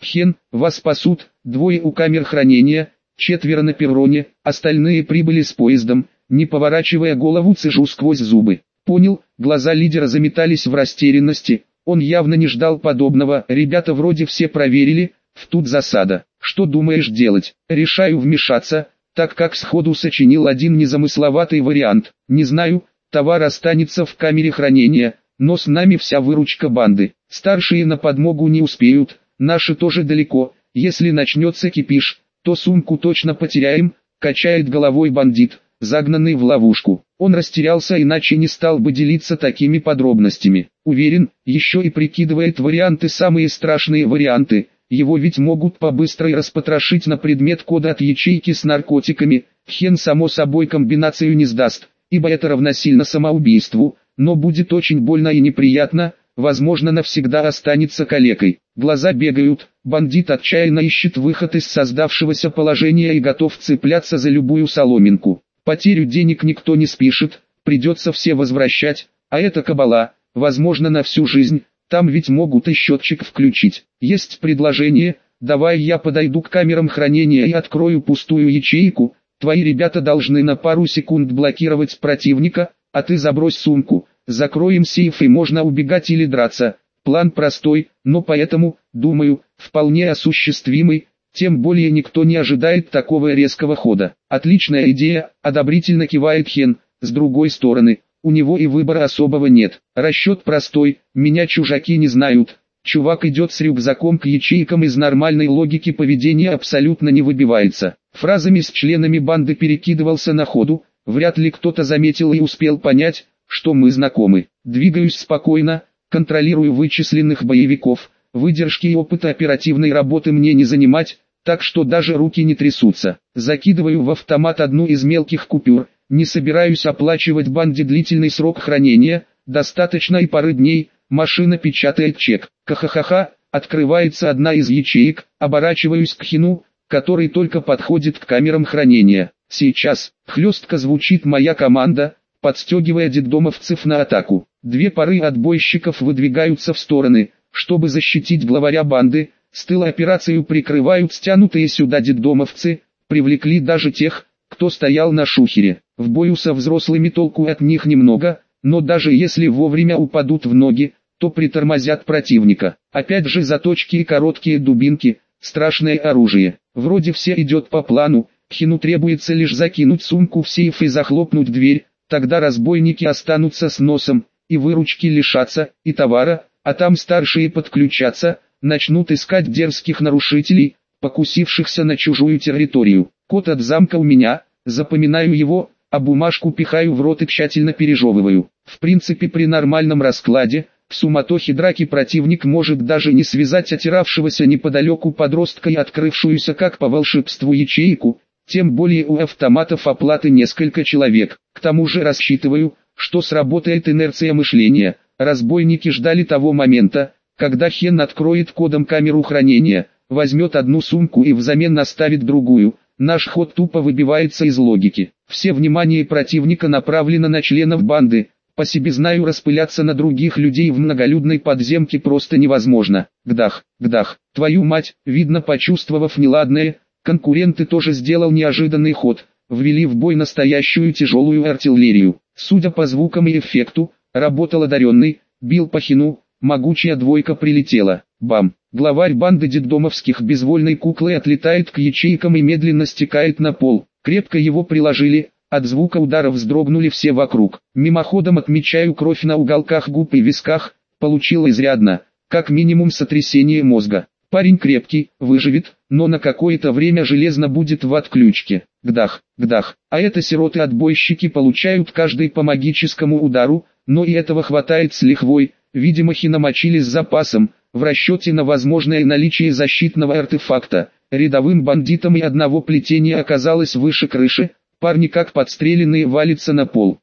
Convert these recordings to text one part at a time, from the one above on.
Хен, вас спасут, 2 у камер хранения, 4 на перроне, остальные прибыли с поездом, не поворачивая голову цежу сквозь зубы. Понял, глаза лидера заметались в растерянности, он явно не ждал подобного, ребята вроде все проверили, тут засада. Что думаешь делать? Решаю вмешаться, так как сходу сочинил один незамысловатый вариант. Не знаю, товар останется в камере хранения, но с нами вся выручка банды. Старшие на подмогу не успеют, наши тоже далеко, если начнется кипиш, то сумку точно потеряем, качает головой бандит, загнанный в ловушку. Он растерялся, иначе не стал бы делиться такими подробностями. Уверен, еще и прикидывает варианты, самые страшные варианты. Его ведь могут по-быстрой распотрошить на предмет кода от ячейки с наркотиками. Хен само собой комбинацию не сдаст, ибо это равносильно самоубийству, но будет очень больно и неприятно, возможно навсегда останется калекой. Глаза бегают, бандит отчаянно ищет выход из создавшегося положения и готов цепляться за любую соломинку. Потерю денег никто не спишет, придется все возвращать, а это кабала, возможно на всю жизнь. Там ведь могут и счетчик включить. Есть предложение, давай я подойду к камерам хранения и открою пустую ячейку, твои ребята должны на пару секунд блокировать противника, а ты забрось сумку, закроем сейф и можно убегать или драться. План простой, но поэтому, думаю, вполне осуществимый, тем более никто не ожидает такого резкого хода. Отличная идея, одобрительно кивает Хен, с другой стороны. У него и выбора особого нет. Расчет простой, меня чужаки не знают. Чувак идет с рюкзаком к ячейкам, из нормальной логики поведения абсолютно не выбивается. Фразами с членами банды перекидывался на ходу, вряд ли кто-то заметил и успел понять, что мы знакомы. Двигаюсь спокойно, контролирую вычисленных боевиков, выдержки и опыта оперативной работы мне не занимать, так что даже руки не трясутся. Закидываю в автомат одну из мелких купюр. Не собираюсь оплачивать банде длительный срок хранения, достаточно и пары дней, машина печатает чек. Ха-ха-ха, открывается одна из ячеек, оборачиваюсь к Хину, который только подходит к камерам хранения. Сейчас, хлестко звучит моя команда, подстегивая детдомовцев на атаку. 2 пары отбойщиков выдвигаются в стороны, чтобы защитить главаря банды, с тыла операцию прикрывают стянутые сюда детдомовцы, привлекли даже тех, кто стоял на шухере. В бою со взрослыми толку от них немного, но даже если вовремя упадут в ноги, то притормозят противника. Опять же заточки и короткие дубинки, страшное оружие. Вроде все идет по плану, Хину требуется лишь закинуть сумку в сейф и захлопнуть дверь, тогда разбойники останутся с носом, и выручки лишатся, и товара, а там старшие подключатся, начнут искать дерзких нарушителей, покусившихся на чужую территорию. Код от замка у меня, запоминаю его, а бумажку пихаю в рот и тщательно пережевываю. В принципе, при нормальном раскладе, в суматохе драки противник может даже не связать отиравшегося неподалеку подростка и открывшуюся как по волшебству ячейку, тем более у автоматов оплаты несколько человек. К тому же рассчитываю, что сработает инерция мышления. Разбойники ждали того момента, когда Хен откроет кодом камеру хранения, возьмет одну сумку и взамен оставит другую. Наш ход тупо выбивается из логики. Все внимание противника направлено на членов банды. По себе знаю, распыляться на других людей в многолюдной подземке просто невозможно. Гдах, гдах, твою мать, видно почувствовав неладное, конкуренты тоже сделал неожиданный ход. Ввели в бой настоящую тяжелую артиллерию. Судя по звукам и эффекту, работал одаренный, бил по Хину, могучая двойка прилетела. Бам! Главарь банды детдомовских безвольной куклой отлетает к ячейкам и медленно стекает на пол. Крепко его приложили, от звука удара вздрогнули все вокруг. Мимоходом отмечаю кровь на уголках губ и висках, получил изрядно, как минимум сотрясение мозга. Парень крепкий, выживет, но на какое-то время железно будет в отключке. Гдах, гдах, а это сироты-отбойщики получают каждый по магическому удару, но и этого хватает с лихвой, видимо Хина мочили с запасом. В расчете на возможное наличие защитного артефакта, рядовым бандитам и одного плетения оказалось выше крыши, парни как подстреленные валятся на пол.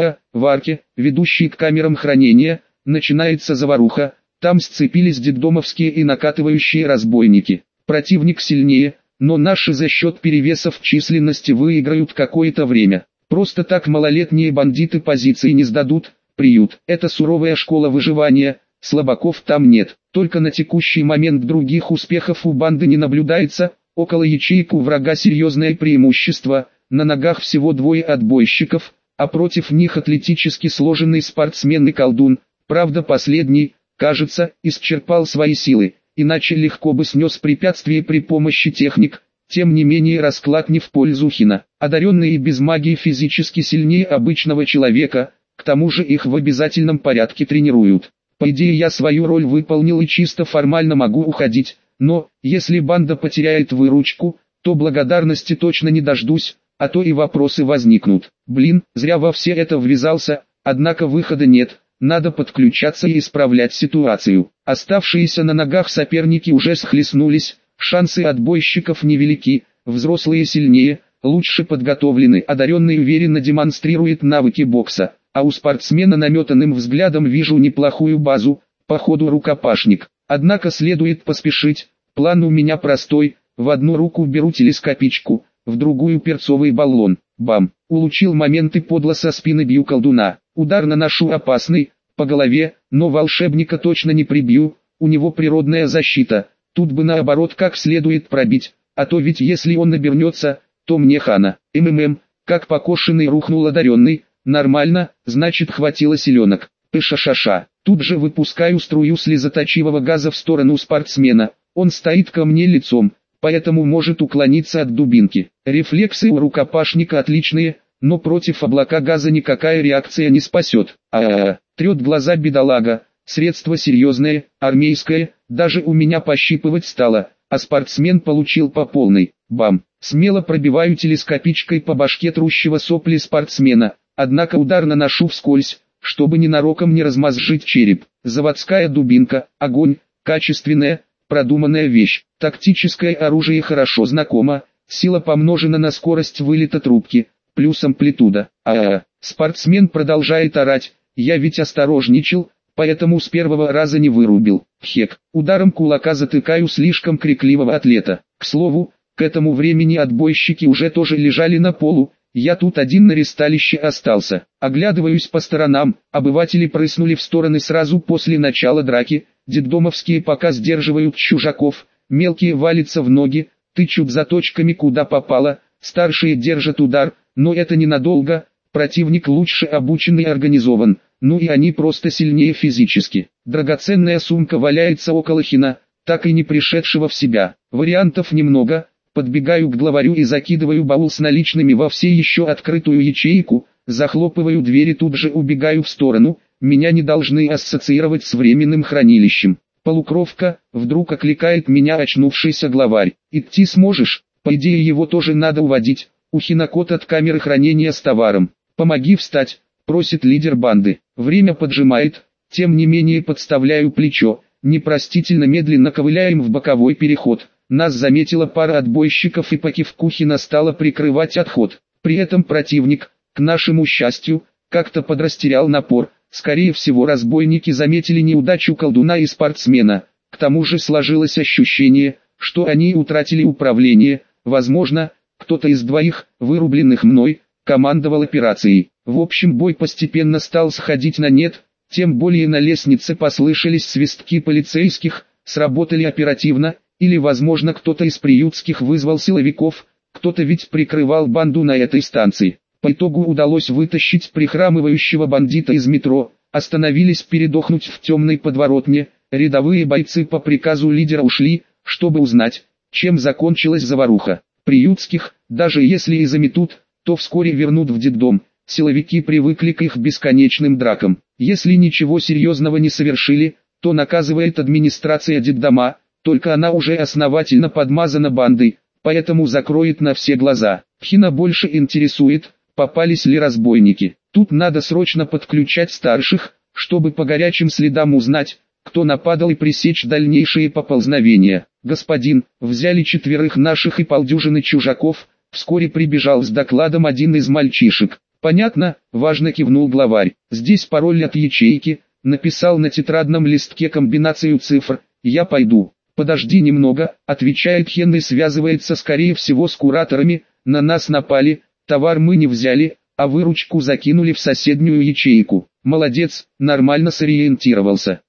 В арке, ведущей к камерам хранения, начинается заваруха, там сцепились детдомовские и накатывающие разбойники. Противник сильнее, но наши за счет перевеса в численности выиграют какое-то время. Просто так малолетние бандиты позиции не сдадут, приют. Это суровая школа выживания. слабаков там нет. Только на текущий момент других успехов у банды не наблюдается, около ячеек у врага серьезное преимущество, на ногах всего двое отбойщиков, а против них атлетически сложенный спортсмен и колдун, правда последний, кажется, исчерпал свои силы, иначе легко бы снес препятствие при помощи техник. Тем не менее расклад не в пользу Хина. Одаренные без магии физически сильнее обычного человека, к тому же их в обязательном порядке тренируют. По идее я свою роль выполнил и чисто формально могу уходить, но, если банда потеряет выручку, то благодарности точно не дождусь, а то и вопросы возникнут. Блин, зря во все это ввязался, однако выхода нет, надо подключаться и исправлять ситуацию. Оставшиеся на ногах соперники уже схлестнулись. Шансы отбойщиков невелики, взрослые сильнее, лучше подготовлены, одаренный уверенно демонстрирует навыки бокса, а у спортсмена наметанным взглядом вижу неплохую базу, походу рукопашник. Однако следует поспешить, план у меня простой, в одну руку беру телескопичку, в другую перцовый баллон, бам, улучил момент и подло со спины бью колдуна, удар наношу опасный, по голове, но волшебника точно не прибью, у него природная защита. Тут бы наоборот как следует пробить, а то ведь если он набернется, то мне хана. Как покошенный рухнул одаренный, нормально, значит хватило силенок. Пышашаша. Тут же выпускаю струю слезоточивого газа в сторону спортсмена, он стоит ко мне лицом, поэтому может уклониться от дубинки. Рефлексы у рукопашника отличные, но против облака газа никакая реакция не спасет. Трет глаза бедолага. Средство серьезное, армейское, даже у меня пощипывать стало, а спортсмен получил по полной. Бам! Смело пробиваю телескопичкой по башке трущего сопли спортсмена, однако удар наношу вскользь, чтобы ненароком не размозжить череп. Заводская дубинка, огонь, качественная, продуманная вещь. Тактическое оружие хорошо знакомо, сила помножена на скорость вылета трубки, плюс амплитуда. Спортсмен продолжает орать, я ведь осторожничал, поэтому с первого раза не вырубил. Хек, ударом кулака затыкаю слишком крикливого атлета. К слову, к этому времени отбойщики уже тоже лежали на полу, я тут один на ресталище остался. Оглядываюсь по сторонам, обыватели прыснули в стороны сразу после начала драки, детдомовские пока сдерживают чужаков, мелкие валятся в ноги, тычут заточками куда попало, старшие держат удар, но это ненадолго, противник лучше обучен и организован. Ну и они просто сильнее физически. Драгоценная сумка валяется около Хина, так и не пришедшего в себя. Вариантов немного, подбегаю к главарю и закидываю баул с наличными во все еще открытую ячейку, захлопываю дверь и тут же убегаю в сторону, меня не должны ассоциировать с временным хранилищем. Полукровка, вдруг окликает меня очнувшийся главарь. Идти сможешь? По идее его тоже надо уводить, у Хина код от камеры хранения с товаром. Помоги встать. Просит лидер банды. Время поджимает, тем не менее подставляю плечо, непростительно медленно ковыляем в боковой переход. Нас заметила пара отбойщиков и по кивку Хина стала прикрывать отход. При этом противник, к нашему счастью, как-то подрастерял напор. Скорее всего разбойники заметили неудачу колдуна и спортсмена. К тому же сложилось ощущение, что они утратили управление. Возможно, кто-то из двоих, вырубленных мной, командовал операцией. В общем бой постепенно стал сходить на нет, тем более на лестнице послышались свистки полицейских, сработали оперативно, или возможно кто-то из приютских вызвал силовиков, кто-то ведь прикрывал банду на этой станции. По итогу удалось вытащить прихрамывающего бандита из метро, остановились передохнуть в темной подворотне, рядовые бойцы по приказу лидера ушли, чтобы узнать, чем закончилась заваруха. Приютских, даже если и заметут, то вскоре вернут в детдом. Силовики привыкли к их бесконечным дракам. Если ничего серьезного не совершили, то наказывает администрация детдома, только она уже основательно подмазана бандой, поэтому закроет на все глаза. Хина больше интересует, попались ли разбойники. Тут надо срочно подключать старших, чтобы по горячим следам узнать, кто нападал и пресечь дальнейшие поползновения. Господин, взяли 4 наших и полдюжины чужаков, вскоре прибежал с докладом один из мальчишек. Понятно, важно кивнул главарь. Здесь пароль от ячейки, написал на тетрадном листке комбинацию цифр. Я пойду. Подожди немного, отвечает Хен и связывается скорее всего с кураторами. На нас напали, товар мы не взяли, а выручку закинули в соседнюю ячейку. Молодец, нормально сориентировался.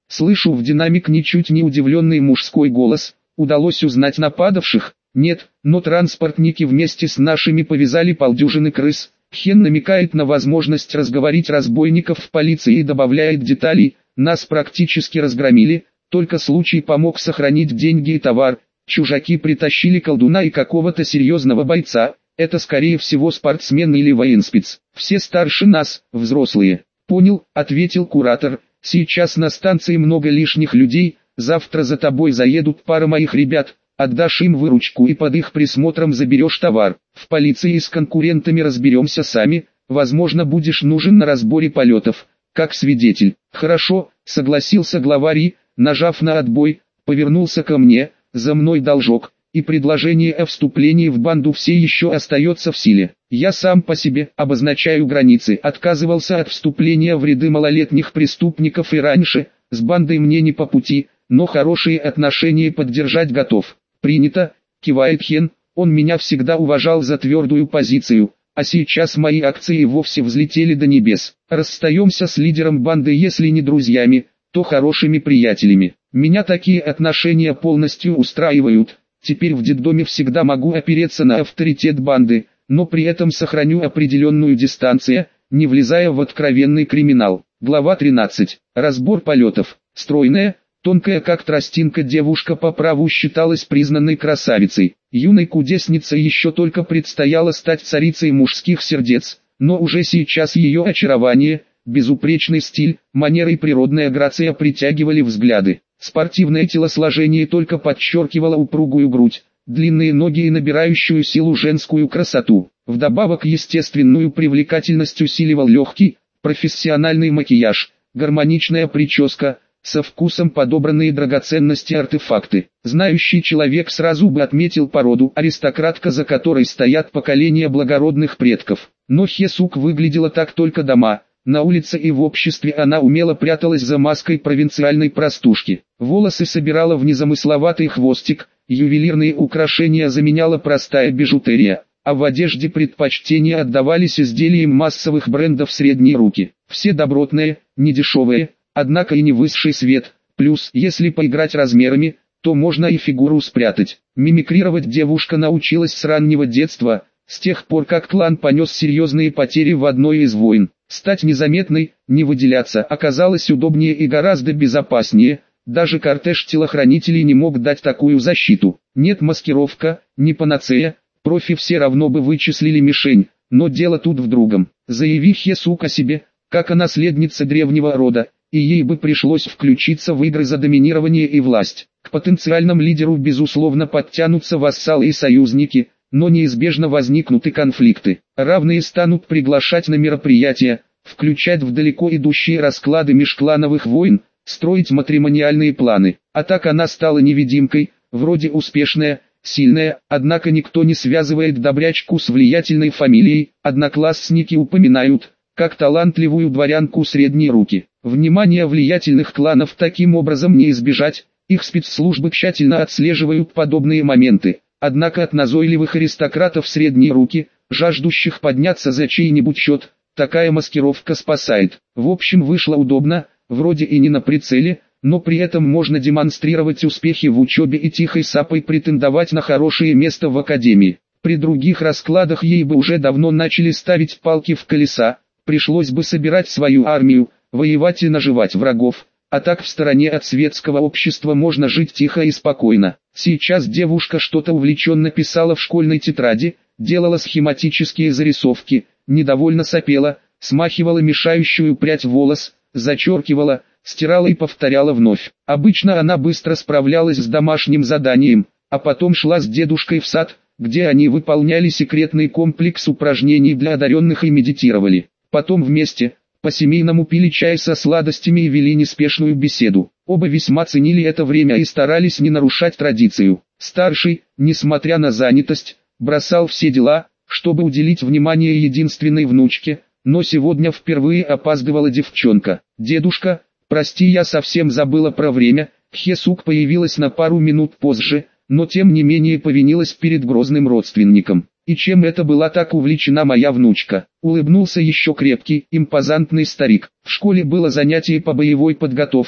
Слышу в динамик ничуть не удивленный мужской голос. Удалось узнать нападавших? Нет, но транспортники вместе с нашими повязали полдюжины крыс. Хен намекает на возможность разговорить разбойников в полиции и добавляет деталей. Нас практически разгромили, только случай помог сохранить деньги и товар. Чужаки притащили колдуна и какого-то серьезного бойца. Это скорее всего спортсмен или военспец. Все старше нас, взрослые. Понял, ответил куратор. Сейчас на станции много лишних людей. Завтра за тобой заедут пара моих ребят. Отдашь им выручку и под их присмотром заберешь товар. В полиции с конкурентами разберемся сами. Возможно, будешь нужен на разборе полетов, как свидетель. Хорошо, согласился главарь, нажав на отбой, повернулся ко мне. За мной должок, и предложение о вступлении в банду все еще остается в силе. Я сам по себе обозначаю границы, отказывался от вступления в ряды малолетних преступников и раньше. С бандой мне не по пути, но хорошие отношения поддержать готов. Принято, кивает Хен, он меня всегда уважал за твердую позицию, а сейчас мои акции вовсе взлетели до небес. Расстаемся с лидером банды, если не друзьями, то хорошими приятелями. Меня такие отношения полностью устраивают. Теперь в детдоме всегда могу опереться на авторитет банды, но при этом сохраню определенную дистанцию, не влезая в откровенный криминал. Глава 13. Разбор полетов. Стройная, тонкая как тростинка девушка по праву считалась признанной красавицей. Юной кудеснице еще только предстояло стать царицей мужских сердец, но уже сейчас ее очарование, безупречный стиль, манеры и природная грация притягивали взгляды. Спортивное телосложение только подчеркивало упругую грудь, длинные ноги и набирающую силу женскую красоту. Вдобавок естественную привлекательность усиливал легкий, профессиональный макияж, гармоничная прическа, со вкусом подобранные драгоценности и артефакты. Знающий человек сразу бы отметил породу, аристократка, за которой стоят поколения благородных предков. Но Хесук выглядела так только дома. На улице и в обществе она умело пряталась за маской провинциальной простушки. Волосы собирала в незамысловатый хвостик, ювелирные украшения заменяла простая бижутерия, а в одежде предпочтения отдавались изделиям массовых брендов средней руки. Все добротные, недешевые, однако и не высший свет. Плюс, если поиграть размерами, то можно и фигуру спрятать. Мимикрировать девушка научилась с раннего детства, с тех пор как клан понес серьезные потери в одной из войн. Стать незаметной, не выделяться оказалось удобнее и гораздо безопаснее, даже кортеж телохранителей не мог дать такую защиту. Нет, маскировка, не панацея, профи все равно бы вычислили мишень, но дело тут в другом. Заяви Хесук о себе, как о наследнице древнего рода, и ей бы пришлось включиться в игры за доминирование и власть. К потенциальному лидеру безусловно подтянутся вассалы и союзники, но неизбежно возникнут и конфликты. Равные станут приглашать на мероприятия, включать в далеко идущие расклады межклановых войн, строить матримониальные планы. А так она стала невидимкой, вроде успешная, сильная, однако никто не связывает добрячку с влиятельной фамилией. Одноклассники упоминают, как талантливую дворянку средней руки. Внимание влиятельных кланов таким образом не избежать, их спецслужбы тщательно отслеживают подобные моменты. Однако от назойливых аристократов средней руки, жаждущих подняться за чей-нибудь счет, такая маскировка спасает. В общем, вышло удобно, вроде и не на прицеле, но при этом можно демонстрировать успехи в учебе и тихой сапой претендовать на хорошее место в академии. При других раскладах ей бы уже давно начали ставить палки в колеса, пришлось бы собирать свою армию, воевать и наживать врагов. А так в стороне от светского общества можно жить тихо и спокойно. Сейчас девушка что-то увлеченно писала в школьной тетради, делала схематические зарисовки, недовольно сопела, смахивала мешающую прядь волос, зачеркивала, стирала и повторяла вновь. Обычно она быстро справлялась с домашним заданием, а потом шла с дедушкой в сад, где они выполняли секретный комплекс упражнений для одаренных и медитировали. Потом вместе, по-семейному пили чай со сладостями и вели неспешную беседу. Оба весьма ценили это время и старались не нарушать традицию. Старший, несмотря на занятость, бросал все дела, чтобы уделить внимание единственной внучке, но сегодня впервые опаздывала девчонка. «Дедушка, прости, я совсем забыла про время». Хесук появилась на пару минут позже, но тем не менее повинилась перед грозным родственником. «И чем это была так увлечена моя внучка?» Улыбнулся еще крепкий, импозантный старик. В школе было занятие по боевой подготовке,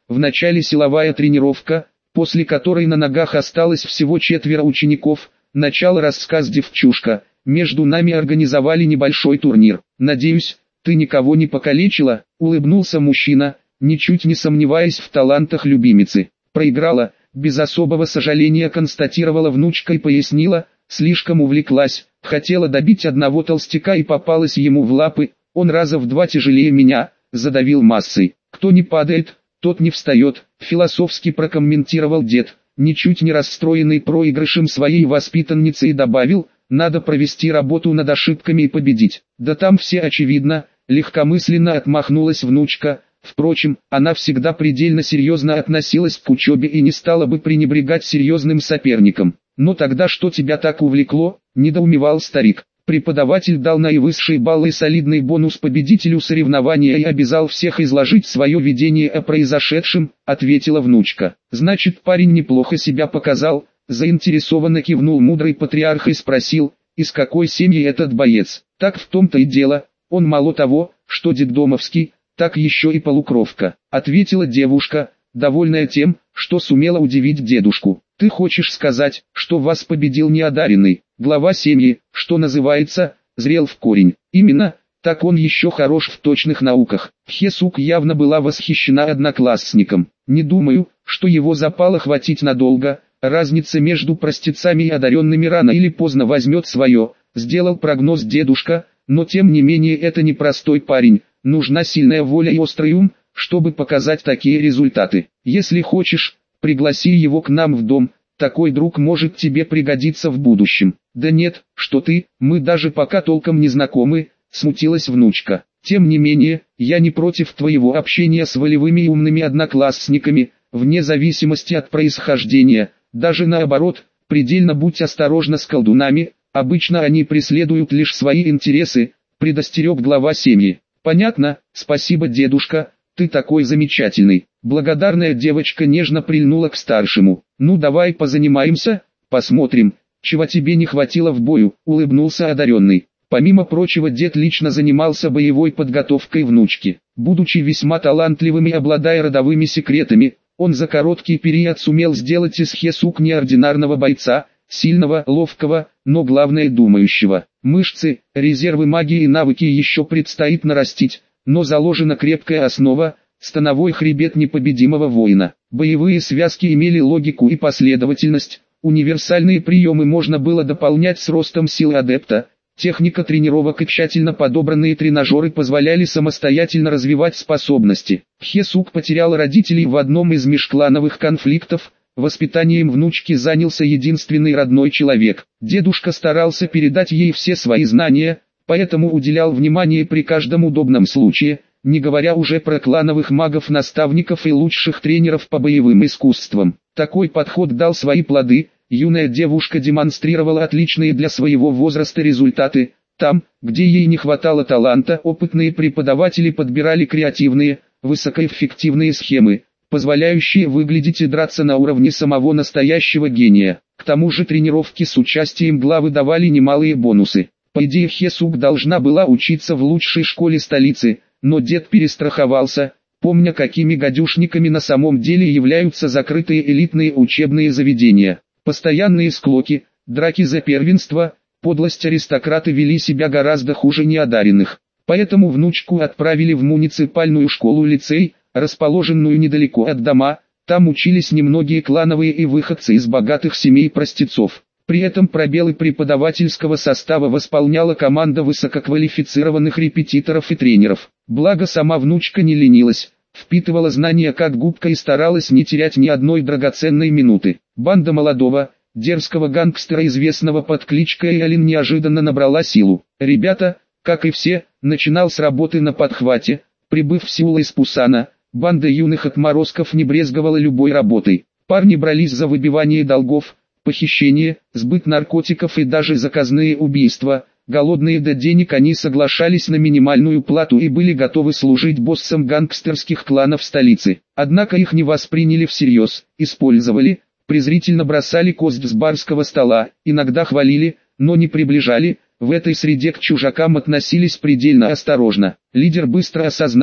Вначале силовая тренировка, после которой на ногах осталось всего 4 учеников. Начал рассказ девчушка. Между нами организовали небольшой турнир. Надеюсь, ты никого не покалечила? Улыбнулся мужчина, ничуть не сомневаясь в талантах любимицы. Проиграла, без особого сожаления констатировала внучка и пояснила, слишком увлеклась, хотела добить одного толстяка и попалась ему в лапы, он раза в 2 тяжелее меня, задавил массой. Кто не падает, тот не встает, философски прокомментировал дед, ничуть не расстроенный проигрышем своей воспитанницы, и добавил, надо провести работу над ошибками и победить. Да там все очевидно, легкомысленно отмахнулась внучка. Впрочем, она всегда предельно серьезно относилась к учебе и не стала бы пренебрегать серьезным соперником. «Но тогда что тебя так увлекло?» – недоумевал старик. Преподаватель дал наивысший балл и солидный бонус победителю соревнования и обязал всех изложить свое видение о произошедшем, ответила внучка. «Значит, парень неплохо себя показал», – заинтересованно кивнул мудрый патриарх и спросил, из какой семьи этот боец. «Так в том-то и дело, он мало того, что детдомовский, так еще и полукровка», — ответила девушка, довольная тем, что сумела удивить дедушку. «Ты хочешь сказать, что вас победил неодаренный, глава семьи, что называется, зрел в корень?» «Именно, так он еще хорош в точных науках». Хесук явно была восхищена одноклассником. «Не думаю, что его запала хватить надолго, разница между простецами и одаренными рано или поздно возьмет свое», — сделал прогноз дедушка, «но тем не менее это непростой парень. Нужна сильная воля и острый ум, чтобы показать такие результаты. Если хочешь, пригласи его к нам в дом, такой друг может тебе пригодиться в будущем». «Да нет, что ты, мы даже пока толком не знакомы», — смутилась внучка. «Тем не менее, я не против твоего общения с волевыми и умными одноклассниками, вне зависимости от происхождения, даже наоборот, предельно будь осторожна с колдунами, обычно они преследуют лишь свои интересы», — предостерег глава семьи. «Понятно, спасибо, дедушка, ты такой замечательный». Благодарная девочка нежно прильнула к старшему. «Ну давай позанимаемся, посмотрим, чего тебе не хватило в бою», — улыбнулся одаренный. Помимо прочего, дед лично занимался боевой подготовкой внучки. Будучи весьма талантливым и обладая родовыми секретами, он за короткий период сумел сделать из Хесук неординарного бойца, сильного, ловкого, но главное думающего. Мышцы, резервы магии и навыки еще предстоит нарастить, но заложена крепкая основа, становой хребет непобедимого воина. Боевые связки имели логику и последовательность, универсальные приемы можно было дополнять с ростом силы адепта, техника тренировок и тщательно подобранные тренажеры позволяли самостоятельно развивать способности. Хесук потерял родителей в одном из межклановых конфликтов. Воспитанием внучки занялся единственный родной человек. Дедушка старался передать ей все свои знания, поэтому уделял внимание при каждом удобном случае, не говоря уже про клановых магов-наставников и лучших тренеров по боевым искусствам. Такой подход дал свои плоды, юная девушка демонстрировала отличные для своего возраста результаты. Там, где ей не хватало таланта, опытные преподаватели подбирали креативные, высокоэффективные схемы, позволяющие выглядеть и драться на уровне самого настоящего гения. К тому же тренировки с участием главы давали немалые бонусы. По идее, Хесук должна была учиться в лучшей школе столицы, но дед перестраховался, помня, какими гадюшниками на самом деле являются закрытые элитные учебные заведения. Постоянные склоки, драки за первенство, подлость аристократы вели себя гораздо хуже неодаренных. Поэтому внучку отправили в муниципальную школу-лицей, расположенную недалеко от дома. Там учились немногие клановые и выходцы из богатых семей простецов. При этом пробелы преподавательского состава восполняла команда высококвалифицированных репетиторов и тренеров. Благо сама внучка не ленилась, впитывала знания как губка и старалась не терять ни одной драгоценной минуты. Банда молодого, дерзкого гангстера, известного под кличкой Элин, неожиданно набрала силу. Ребята, как и все, начинал с работы на подхвате. Прибыв в Сеул из Пусана, банда юных отморозков не брезговала любой работой. Парни брались за выбивание долгов, похищение, сбыт наркотиков и даже заказные убийства. Голодные до денег, они соглашались на минимальную плату и были готовы служить боссам гангстерских кланов столицы. Однако их не восприняли всерьез, использовали, презрительно бросали кость с барского стола, иногда хвалили, но не приближали. В этой среде к чужакам относились предельно осторожно. Лидер быстро осознал,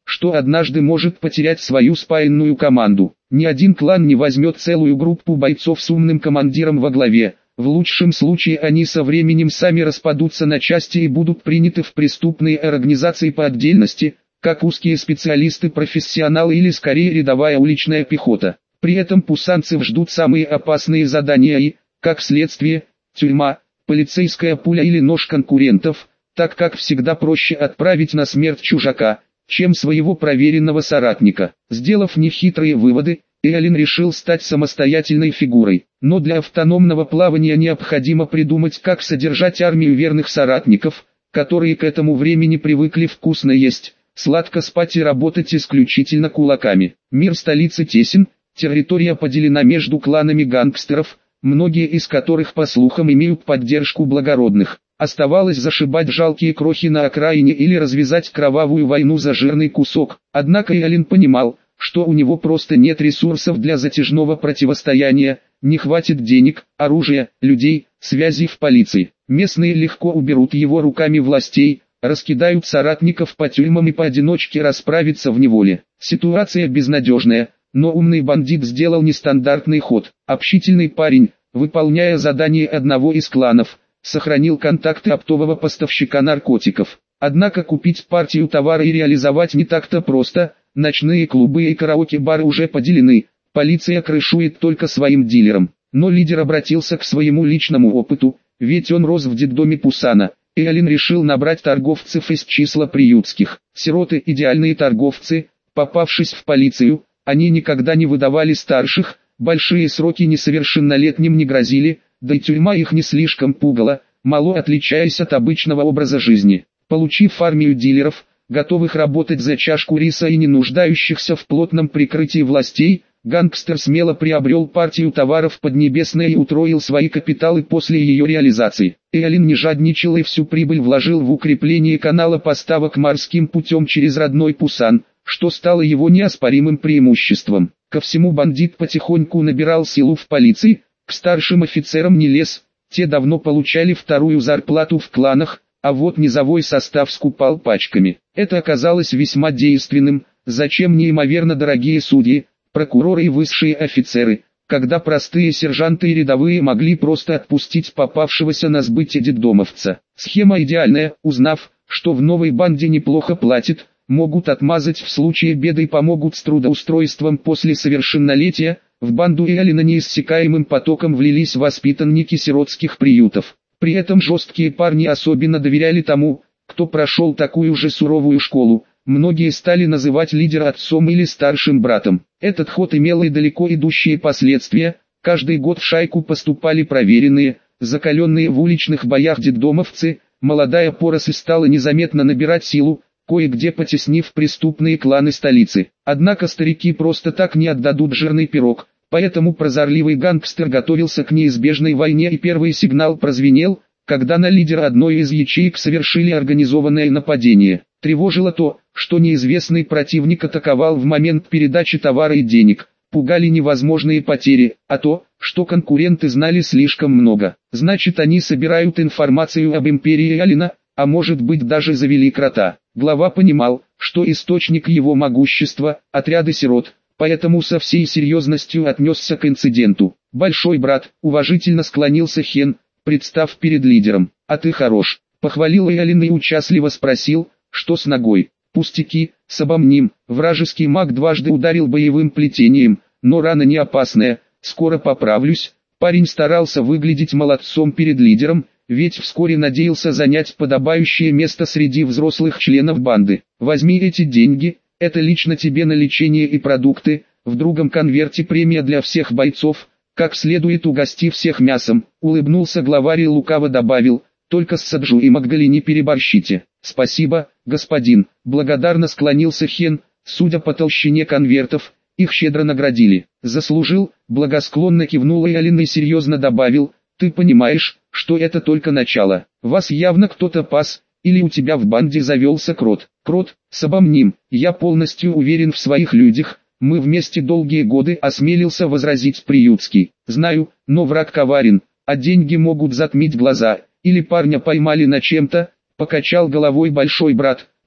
что однажды может потерять свою спаянную команду. Ни один клан не возьмет целую группу бойцов с умным командиром во главе. В лучшем случае они со временем сами распадутся на части и будут приняты в преступные организации по отдельности, как узкие специалисты-профессионалы или скорее рядовая уличная пехота. При этом пусанцев ждут самые опасные задания и, как следствие, тюрьма, полицейская пуля или нож конкурентов, так как всегда проще отправить на смерть чужака, чем своего проверенного соратника. Сделав нехитрые выводы, Эолин решил стать самостоятельной фигурой. Но для автономного плавания необходимо придумать, как содержать армию верных соратников, которые к этому времени привыкли вкусно есть, сладко спать и работать исключительно кулаками. Мир столицы тесен, территория поделена между кланами гангстеров, многие из которых по слухам имеют поддержку благородных. Оставалось зашибать жалкие крохи на окраине или развязать кровавую войну за жирный кусок. Однако Эолин понимал, что у него просто нет ресурсов для затяжного противостояния, не хватит денег, оружия, людей, связей в полиции. Местные легко уберут его руками властей, раскидают соратников по тюрьмам и поодиночке расправиться в неволе. Ситуация безнадежная, но умный бандит сделал нестандартный ход. Общительный парень, выполняя задание одного из кланов, сохранил контакты оптового поставщика наркотиков. Однако купить партию товара и реализовать не так-то просто. Ночные клубы и караоке-бары уже поделены, полиция крышует только своим дилерам. Но лидер обратился к своему личному опыту, ведь он рос в детдоме Пусана. Эолин решил набрать торговцев из числа приютских. Сироты – идеальные торговцы, попавшись в полицию, они никогда не выдавали старших, большие сроки несовершеннолетним не грозили, да и тюрьма их не слишком пугала, мало отличаясь от обычного образа жизни. Получив армию дилеров, готовых работать за чашку риса и не нуждающихся в плотном прикрытии властей, гангстер смело приобрел партию товаров Поднебесной и утроил свои капиталы после ее реализации. Эолин не жадничал и всю прибыль вложил в укрепление канала поставок морским путем через родной Пусан, что стало его неоспоримым преимуществом. Ко всему бандит потихоньку набирал силу в полиции, к старшим офицерам не лез, те давно получали вторую зарплату в кланах, а вот низовой состав скупал пачками. Это оказалось весьма действенным, зачем неимоверно дорогие судьи, прокуроры и высшие офицеры, когда простые сержанты и рядовые могли просто отпустить попавшегося на сбытие детдомовца. Схема идеальная, узнав, что в новой банде неплохо платят, могут отмазать в случае беды и помогут с трудоустройством после совершеннолетия. В банду Эолина неиссякаемым потоком влились воспитанники сиротских приютов. При этом жесткие парни особенно доверяли тому, кто прошел такую же суровую школу. Многие стали называть лидера отцом или старшим братом. Этот ход имел и далеко идущие последствия. Каждый год в шайку поступали проверенные, закаленные в уличных боях детдомовцы. Молодая поросль стала незаметно набирать силу, кое-где потеснив преступные кланы столицы. Однако старики просто так не отдадут жирный пирог. Поэтому прозорливый гангстер готовился к неизбежной войне, и первый сигнал прозвенел, когда на лидера одной из ячеек совершили организованное нападение. Тревожило то, что неизвестный противник атаковал в момент передачи товара и денег. Пугали невозможные потери, а то, что конкуренты знали слишком много. Значит, они собирают информацию об империи Эолина, а может быть даже завели крота. Глава понимал, что источник его могущества – отряды сирот. Поэтому со всей серьезностью отнесся к инциденту. «Большой брат», уважительно склонился Хен, представ перед лидером. «А ты хорош», похвалил Эолин и участливо спросил, что с ногой. «Пустяки, собомним». Вражеский маг дважды ударил боевым плетением, но рана не опасная, скоро поправлюсь. Парень старался выглядеть молодцом перед лидером, ведь вскоре надеялся занять подобающее место среди взрослых членов банды. «Возьми эти деньги. Это лично тебе на лечение и продукты, в другом конверте премия для всех бойцов, как следует угости всех мясом», улыбнулся главарь и лукаво добавил, «только с Саджу и Магдали не переборщите». «Спасибо, господин», благодарно склонился Хен, судя по толщине конвертов, их щедро наградили. «Заслужил», благосклонно кивнул Эолин и серьезно добавил, «ты понимаешь, что это только начало, вас явно кто-то пас». Или у тебя в банде завелся крот? Крот, собомним, я полностью уверен в своих людях, мы вместе долгие годы, осмелился возразить Приютский. Знаю, но враг коварен, а деньги могут затмить глаза, или парня поймали на чем-то, покачал головой большой брат,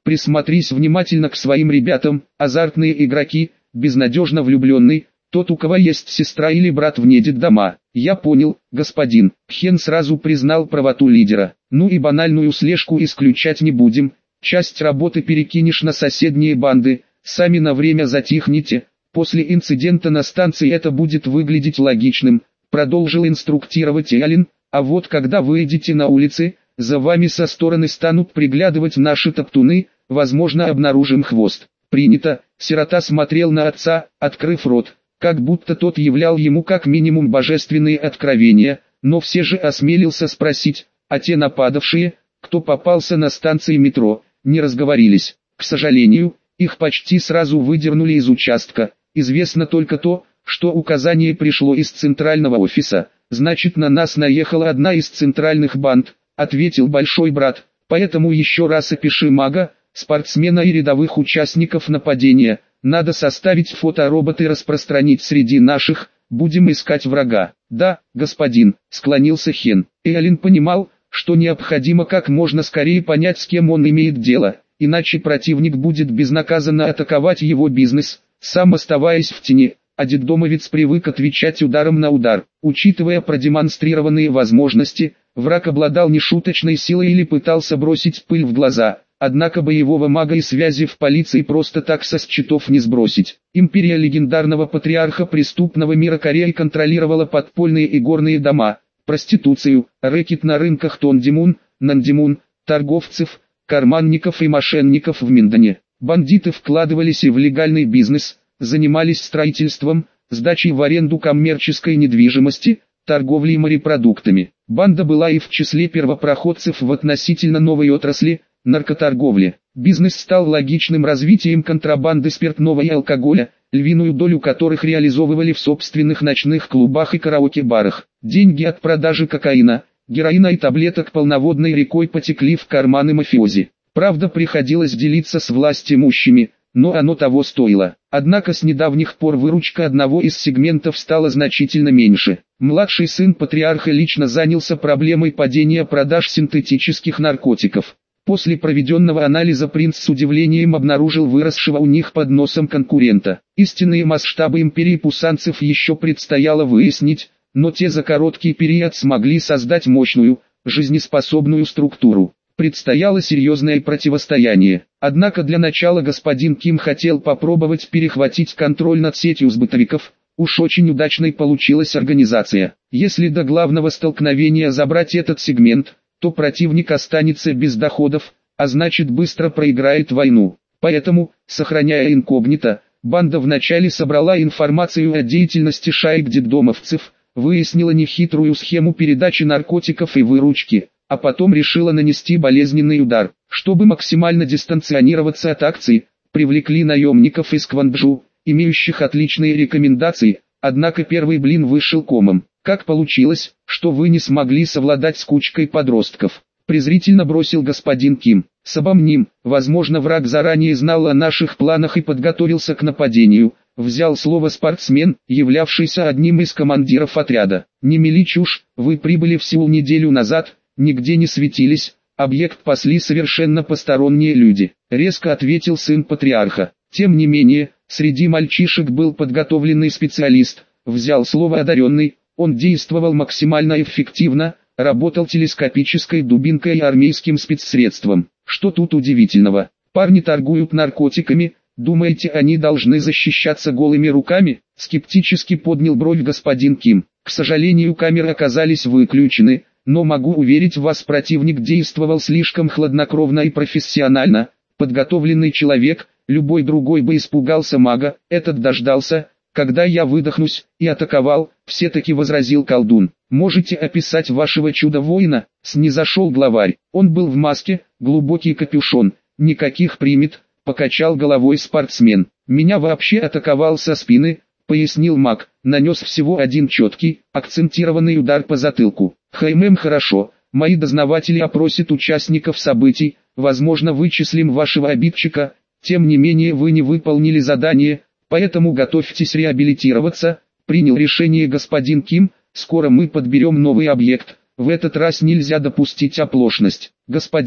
Присмотрись внимательно к своим ребятам, азартные игроки, безнадежно влюбленный, тот у кого есть сестра или брат вне детдома. Я понял, господин. Хен сразу признал правоту лидера. Ну и банальную слежку исключать не будем. Часть работы перекинешь на соседние банды, сами на время затихните. После инцидента на станции это будет выглядеть логичным, продолжил инструктировать Эллен. А вот когда выйдете на улицы, за вами со стороны станут приглядывать наши топтуны, возможно обнаружим хвост. Принято. Сирота смотрел на отца, открыв рот, как будто тот являл ему как минимум божественные откровения, но все же осмелился спросить, а те нападавшие, кто попался на станции метро, не разговорились. К сожалению, их почти сразу выдернули из участка. Известно только то, что указание пришло из центрального офиса. Значит, на нас наехала одна из центральных банд, ответил большой брат. Поэтому еще раз опиши мага, спортсмена и рядовых участников нападения. Надо составить фоторобот и распространить среди наших. Будем искать врага. Да, господин, склонился Хен. Эллен понимал, что необходимо как можно скорее понять, с кем он имеет дело, иначе противник будет безнаказанно атаковать его бизнес, сам оставаясь в тени. А детдомовец привык отвечать ударом на удар. Учитывая продемонстрированные возможности, враг обладал нешуточной силой или пытался бросить пыль в глаза. Однако боевого мага и связи в полиции просто так со счетов не сбросить. Империя легендарного патриарха преступного мира Кореи контролировала подпольные и горные дома, проституцию, рэкет на рынках Тондимун, Нандимун, торговцев, карманников и мошенников в Миндане. Бандиты вкладывались и в легальный бизнес, занимались строительством, сдачей в аренду коммерческой недвижимости, торговлей морепродуктами. Банда была и в числе первопроходцев в относительно новой отрасли – наркоторговли. Бизнес стал логичным развитием контрабанды спиртного и алкоголя, львиную долю которых реализовывали в собственных ночных клубах и караоке-барах. Деньги от продажи кокаина, героина и таблеток полноводной рекой потекли в карманы мафиози. Правда, приходилось делиться с властимущими, но оно того стоило. Однако с недавних пор выручка одного из сегментов стала значительно меньше. Младший сын патриарха лично занялся проблемой падения продаж синтетических наркотиков. После проведенного анализа принц с удивлением обнаружил выросшего у них под носом конкурента. Истинные масштабы империи пусанцев еще предстояло выяснить, но те за короткий период смогли создать мощную, жизнеспособную структуру. Предстояло серьезное противостояние. Однако для начала господин Ким хотел попробовать перехватить контроль над сетью сбытовиков. Уж очень удачной получилась организация. Если до главного столкновения забрать этот сегмент, то противник останется без доходов, а значит быстро проиграет войну. Поэтому, сохраняя инкогнито, банда вначале собрала информацию о деятельности шаек детдомовцев, выяснила нехитрую схему передачи наркотиков и выручки, а потом решила нанести болезненный удар. Чтобы максимально дистанционироваться от акций, привлекли наемников из Кванджу, имеющих отличные рекомендации, однако первый блин вышел комом. Как получилось, что вы не смогли совладать с кучкой подростков? Презрительно бросил господин Ким. Собомним, возможно, враг заранее знал о наших планах и подготовился к нападению. Взял слово спортсмен, являвшийся одним из командиров отряда. Не мели чушь, вы прибыли в Сеул неделю назад, нигде не светились, объект пасли совершенно посторонние люди. Резко ответил сын патриарха. Тем не менее, среди мальчишек был подготовленный специалист, взял слово одаренный. Он действовал максимально эффективно, работал телескопической дубинкой и армейским спецсредством. Что тут удивительного? Парни торгуют наркотиками, думаете, они должны защищаться голыми руками? Скептически поднял бровь господин Ким. К сожалению, камеры оказались выключены, но могу уверить вас, противник действовал слишком хладнокровно и профессионально. Подготовленный человек, любой другой бы испугался мага, этот дождался, когда я выдохнусь, и атаковал, все-таки возразил колдун. Можете описать вашего чудо-воина? Снизошел главарь. Он был в маске, глубокий капюшон, никаких примет, покачал головой спортсмен. Меня вообще атаковал со спины, пояснил маг, нанес всего один четкий, акцентированный удар по затылку. Хорошо, мои дознаватели опросят участников событий, возможно вычислим вашего обидчика, тем не менее вы не выполнили задание, поэтому готовьтесь реабилитироваться, принял решение господин Ким, скоро мы подберем новый объект, в этот раз нельзя допустить оплошность. Господин,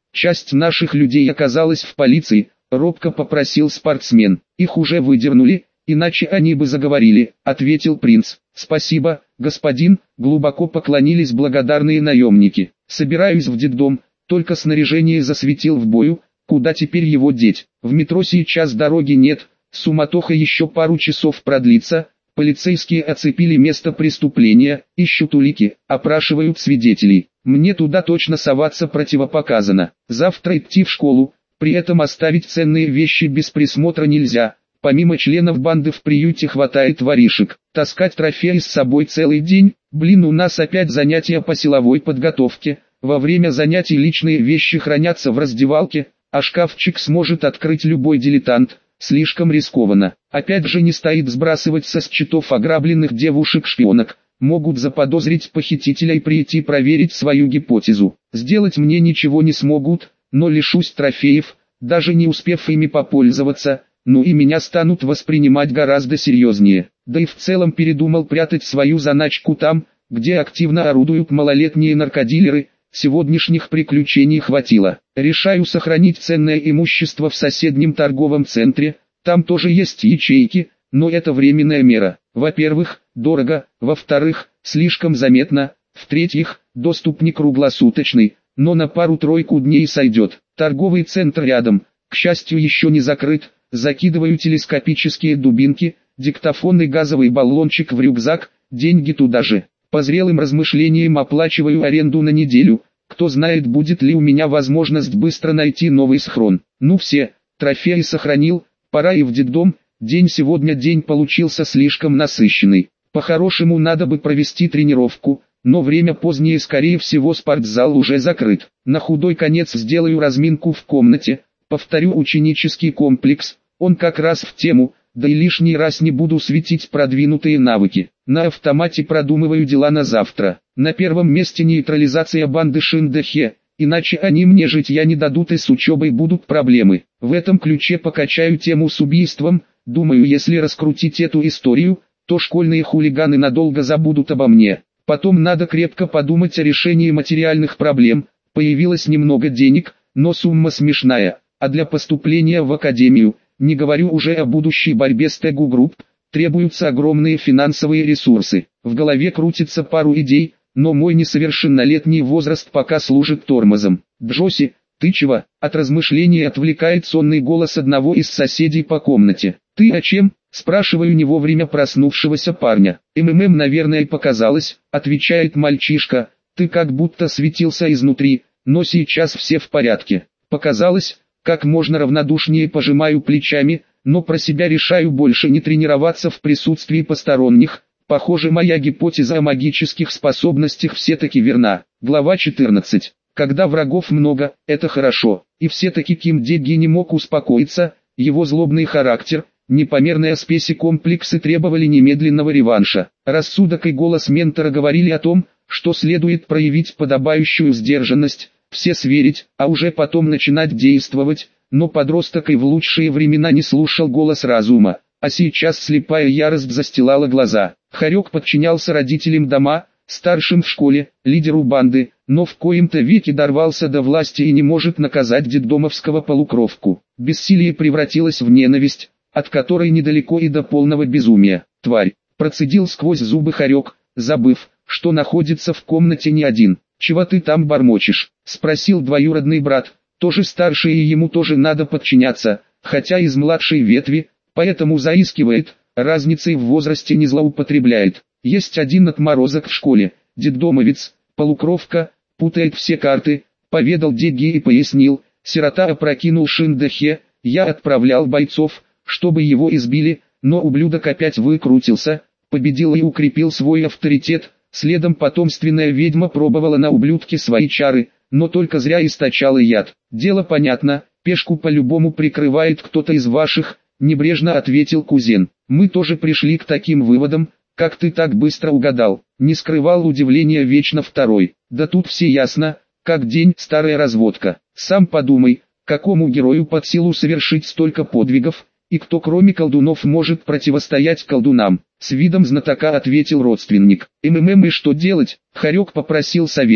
Часть наших людей оказалась в полиции, робко попросил спортсмен. Их уже выдернули, иначе они бы заговорили, ответил принц. Спасибо, господин, глубоко поклонились благодарные наемники. Собираюсь в детдом, только снаряжение засветил в бою, куда теперь его деть? В метро сейчас дороги нет, суматоха еще пару часов продлится. Полицейские оцепили место преступления, ищут улики, опрашивают свидетелей. Мне туда точно соваться противопоказано. Завтра идти в школу, при этом оставить ценные вещи без присмотра нельзя. Помимо членов банды в приюте хватает воришек. Таскать трофеи с собой целый день? Блин, у нас опять занятия по силовой подготовке. Во время занятий личные вещи хранятся в раздевалке, а шкафчик сможет открыть любой дилетант. Слишком рискованно. Опять же не стоит сбрасывать со счетов ограбленных девушек-шпионок. Могут заподозрить похитителя и прийти проверить свою гипотезу. Сделать мне ничего не смогут, но лишусь трофеев, даже не успев ими попользоваться, ну и меня станут воспринимать гораздо серьезнее. Да и в целом передумал прятать свою заначку там, где активно орудуют малолетние наркодилеры. Сегодняшних приключений хватило. Решаю сохранить ценное имущество в соседнем торговом центре, там тоже есть ячейки, но это временная мера. Во-первых, дорого, во-вторых, слишком заметно, в-третьих, доступ не круглосуточный, но на пару-тройку дней сойдет. Торговый центр рядом, к счастью еще не закрыт, закидываю телескопические дубинки, диктофон и газовый баллончик в рюкзак, деньги туда же. По зрелым размышлениям оплачиваю аренду на неделю, кто знает, будет ли у меня возможность быстро найти новый схрон. Ну все, трофеи сохранил, пора и в детдом. День получился слишком насыщенный. По-хорошему надо бы провести тренировку, но время позднее, скорее всего спортзал уже закрыт. На худой конец сделаю разминку в комнате, повторю ученический комплекс, он как раз в тему. Да и лишний раз не буду светить продвинутые навыки. На автомате продумываю дела на завтра. На первом месте нейтрализация банды Шиндахе, иначе они мне житья не дадут и с учебой будут проблемы. В этом ключе покачаю тему с убийством. Думаю, если раскрутить эту историю, то школьные хулиганы надолго забудут обо мне. Потом надо крепко подумать о решении материальных проблем. Появилось немного денег, но сумма смешная, а для поступления в академию, не говорю уже о будущей борьбе с Тегу Групп, требуются огромные финансовые ресурсы. В голове крутится пару идей, но мой несовершеннолетний возраст пока служит тормозом. «Джоси, ты чего?» От размышлений отвлекает сонный голос одного из соседей по комнате. «Ты о чем?» – спрашиваю не вовремя проснувшегося парня. «Наверное, показалось», – отвечает мальчишка. «Ты как будто светился изнутри, но сейчас все в порядке». «Показалось?» Как можно равнодушнее пожимаю плечами, но про себя решаю больше не тренироваться в присутствии посторонних. Похоже, моя гипотеза о магических способностях все-таки верна. Глава 14. Когда врагов много, это хорошо. И все-таки Ким Дегги не мог успокоиться, его злобный характер, непомерная спесь и комплексы требовали немедленного реванша. Рассудок и голос ментора говорили о том, что следует проявить подобающую сдержанность, все сверить, а уже потом начинать действовать, но подросток и в лучшие времена не слушал голос разума, а сейчас слепая ярость застилала глаза. Хорек подчинялся родителям дома, старшим в школе, лидеру банды, но в коем-то веке дорвался до власти и не может наказать детдомовского полукровку. Бессилие превратилось в ненависть, от которой недалеко и до полного безумия. «Тварь!» – процедил сквозь зубы Хорек, забыв, что находится в комнате не один. «Чего ты там бормочешь?» – спросил двоюродный брат, тоже старший и ему тоже надо подчиняться, хотя из младшей ветви, поэтому заискивает, разницей в возрасте не злоупотребляет. Есть один отморозок в школе, детдомовец, полукровка, путает все карты, поведал Дегги и пояснил, сирота опрокинул Шиндахе, я отправлял бойцов, чтобы его избили, но ублюдок опять выкрутился, победил и укрепил свой авторитет. Следом потомственная ведьма пробовала на ублюдке свои чары, но только зря источала яд. «Дело понятно, пешку по-любому прикрывает кто-то из ваших», — небрежно ответил кузен. «Мы тоже пришли к таким выводам, как ты так быстро угадал», — не скрывал удивления вечно второй. «Да тут все ясно, как день, старая разводка. Сам подумай, какому герою под силу совершить столько подвигов, и кто кроме колдунов может противостоять колдунам?» С видом знатока ответил родственник. И что делать? Хорек попросил совета.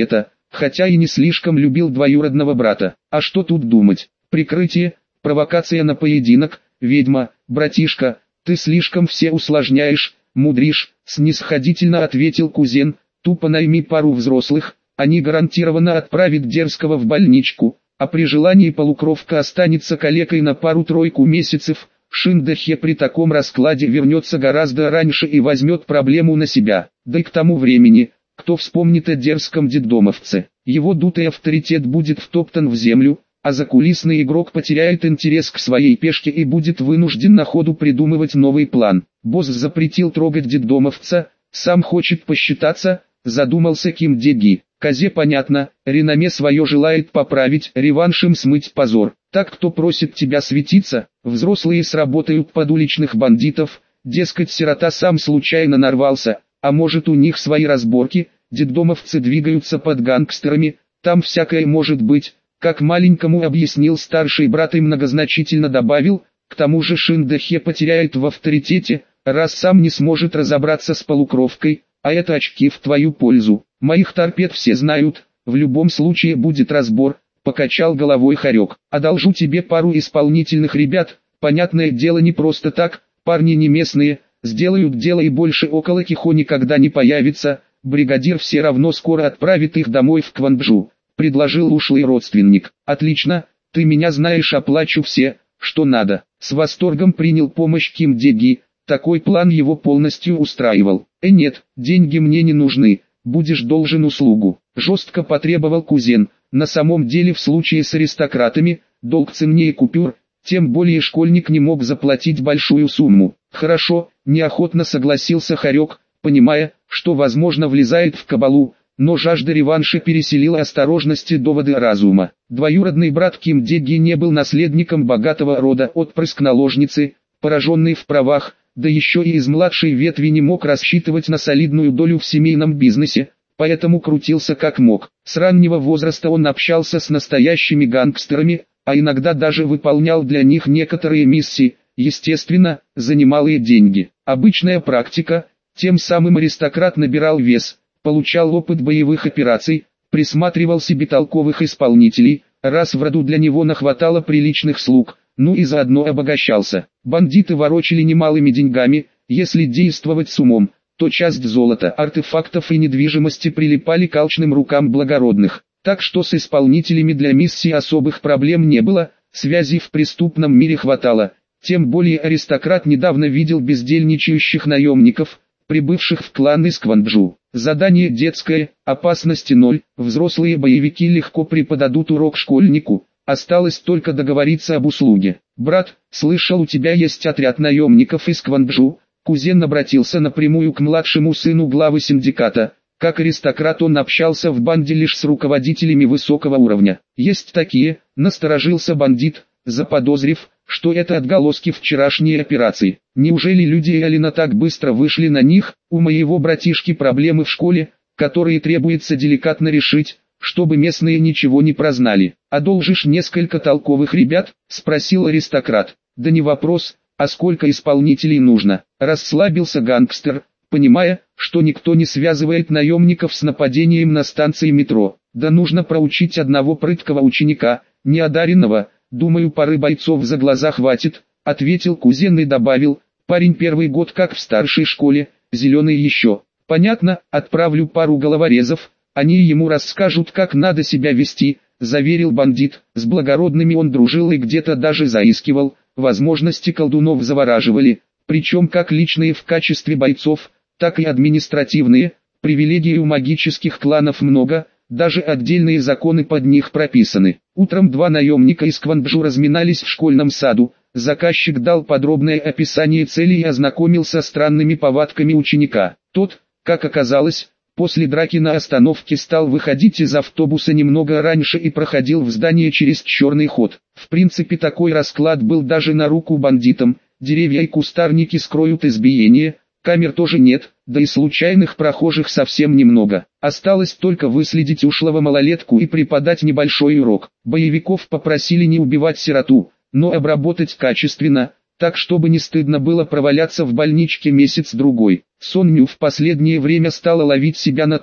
хотя и не слишком любил двоюродного брата. А что тут думать? Прикрытие, провокация на поединок, ведьма, братишка, ты слишком все усложняешь, мудришь, снисходительно ответил кузен, тупо найми пару взрослых, они гарантированно отправят дерзкого в больничку, а при желании полукровка останется калекой на пару-тройку месяцев. Шиндахе при таком раскладе вернется гораздо раньше и возьмет проблему на себя. Да и к тому времени, кто вспомнит о дерзком детдомовце, его дутый авторитет будет втоптан в землю, а закулисный игрок потеряет интерес к своей пешке и будет вынужден на ходу придумывать новый план. Босс запретил трогать детдомовца, сам хочет посчитаться, задумался Ким Деги. Козе понятно, реноме свое желает поправить, реваншем смыть позор. Так кто просит тебя светиться, взрослые сработают под уличных бандитов, дескать сирота сам случайно нарвался, а может у них свои разборки, детдомовцы двигаются под гангстерами, там всякое может быть, как маленькому объяснил старший брат и многозначительно добавил, к тому же Шиндахе потеряет в авторитете, раз сам не сможет разобраться с полукровкой, а это очки в твою пользу. Моих торпед все знают, в любом случае будет разбор, покачал головой Хорек. Одолжу тебе пару исполнительных ребят, понятное дело не просто так, парни не местные, сделают дело и больше около Кихо никогда не появится, бригадир все равно скоро отправит их домой в Кванджу, предложил ушлый родственник. Отлично, ты меня знаешь, оплачу все, что надо. С восторгом принял помощь Ким Деги, такой план его полностью устраивал. Нет, деньги мне не нужны. Будешь должен услугу, жестко потребовал кузен. На самом деле в случае с аристократами, долг ценнее купюр, тем более школьник не мог заплатить большую сумму. Хорошо, неохотно согласился Хорек, понимая, что возможно влезает в кабалу, но жажда реванша переселила осторожность и доводы разума. Двоюродный брат Ким Деги не был наследником богатого рода, отпрыск наложницы, пораженный в правах, да еще и из младшей ветви не мог рассчитывать на солидную долю в семейном бизнесе, поэтому крутился как мог. С раннего возраста он общался с настоящими гангстерами, а иногда даже выполнял для них некоторые миссии, естественно, за немалые деньги. Обычная практика, тем самым аристократ набирал вес, получал опыт боевых операций, присматривал себе толковых исполнителей, раз в роду для него нахватало приличных слуг, ну и заодно обогащался. Бандиты ворочали немалыми деньгами, если действовать с умом, то часть золота, артефактов и недвижимости прилипали к алчным рукам благородных. Так что с исполнителями для миссии особых проблем не было, связей в преступном мире хватало. Тем более аристократ недавно видел бездельничающих наемников, прибывших в клан из Кванджу. Задание детское, опасности ноль, взрослые боевики легко преподадут урок школьнику. Осталось только договориться об услуге. «Брат, слышал, у тебя есть отряд наемников из Кванджу?» Кузен обратился напрямую к младшему сыну главы синдиката. Как аристократ он общался в банде лишь с руководителями высокого уровня. «Есть такие», — насторожился бандит, заподозрив, что это отголоски вчерашней операции. «Неужели люди Элина так быстро вышли на них? У моего братишки проблемы в школе, которые требуется деликатно решить, чтобы местные ничего не прознали. Одолжишь несколько толковых ребят?» — спросил аристократ. «Да не вопрос, а сколько исполнителей нужно?» Расслабился гангстер, понимая, что никто не связывает наемников с нападением на станции метро. «Да нужно проучить одного прыткого ученика, неодаренного, думаю, пары бойцов за глаза хватит», — ответил кузен и добавил, «парень первый год как в старшей школе, зеленый еще». «Понятно, отправлю пару головорезов, они ему расскажут, как надо себя вести», — заверил бандит. С благородными он дружил и где-то даже заискивал, возможности колдунов завораживали, причем как личные в качестве бойцов, так и административные, привилегий у магических кланов много, даже отдельные законы под них прописаны. Утром два наемника из Кванджу разминались в школьном саду, заказчик дал подробное описание цели и ознакомился с странными повадками ученика. Тот, как оказалось, после драки на остановке стал выходить из автобуса немного раньше и проходил в здание через черный ход. В принципе такой расклад был даже на руку бандитам, деревья и кустарники скроют избиение, камер тоже нет, да и случайных прохожих совсем немного. Осталось только выследить ушлого малолетку и преподать небольшой урок. Боевиков попросили не убивать сироту, но обработать качественно, так чтобы не стыдно было проваляться в больничке месяц-другой. Сон Ню в последнее время стала ловить себя на том,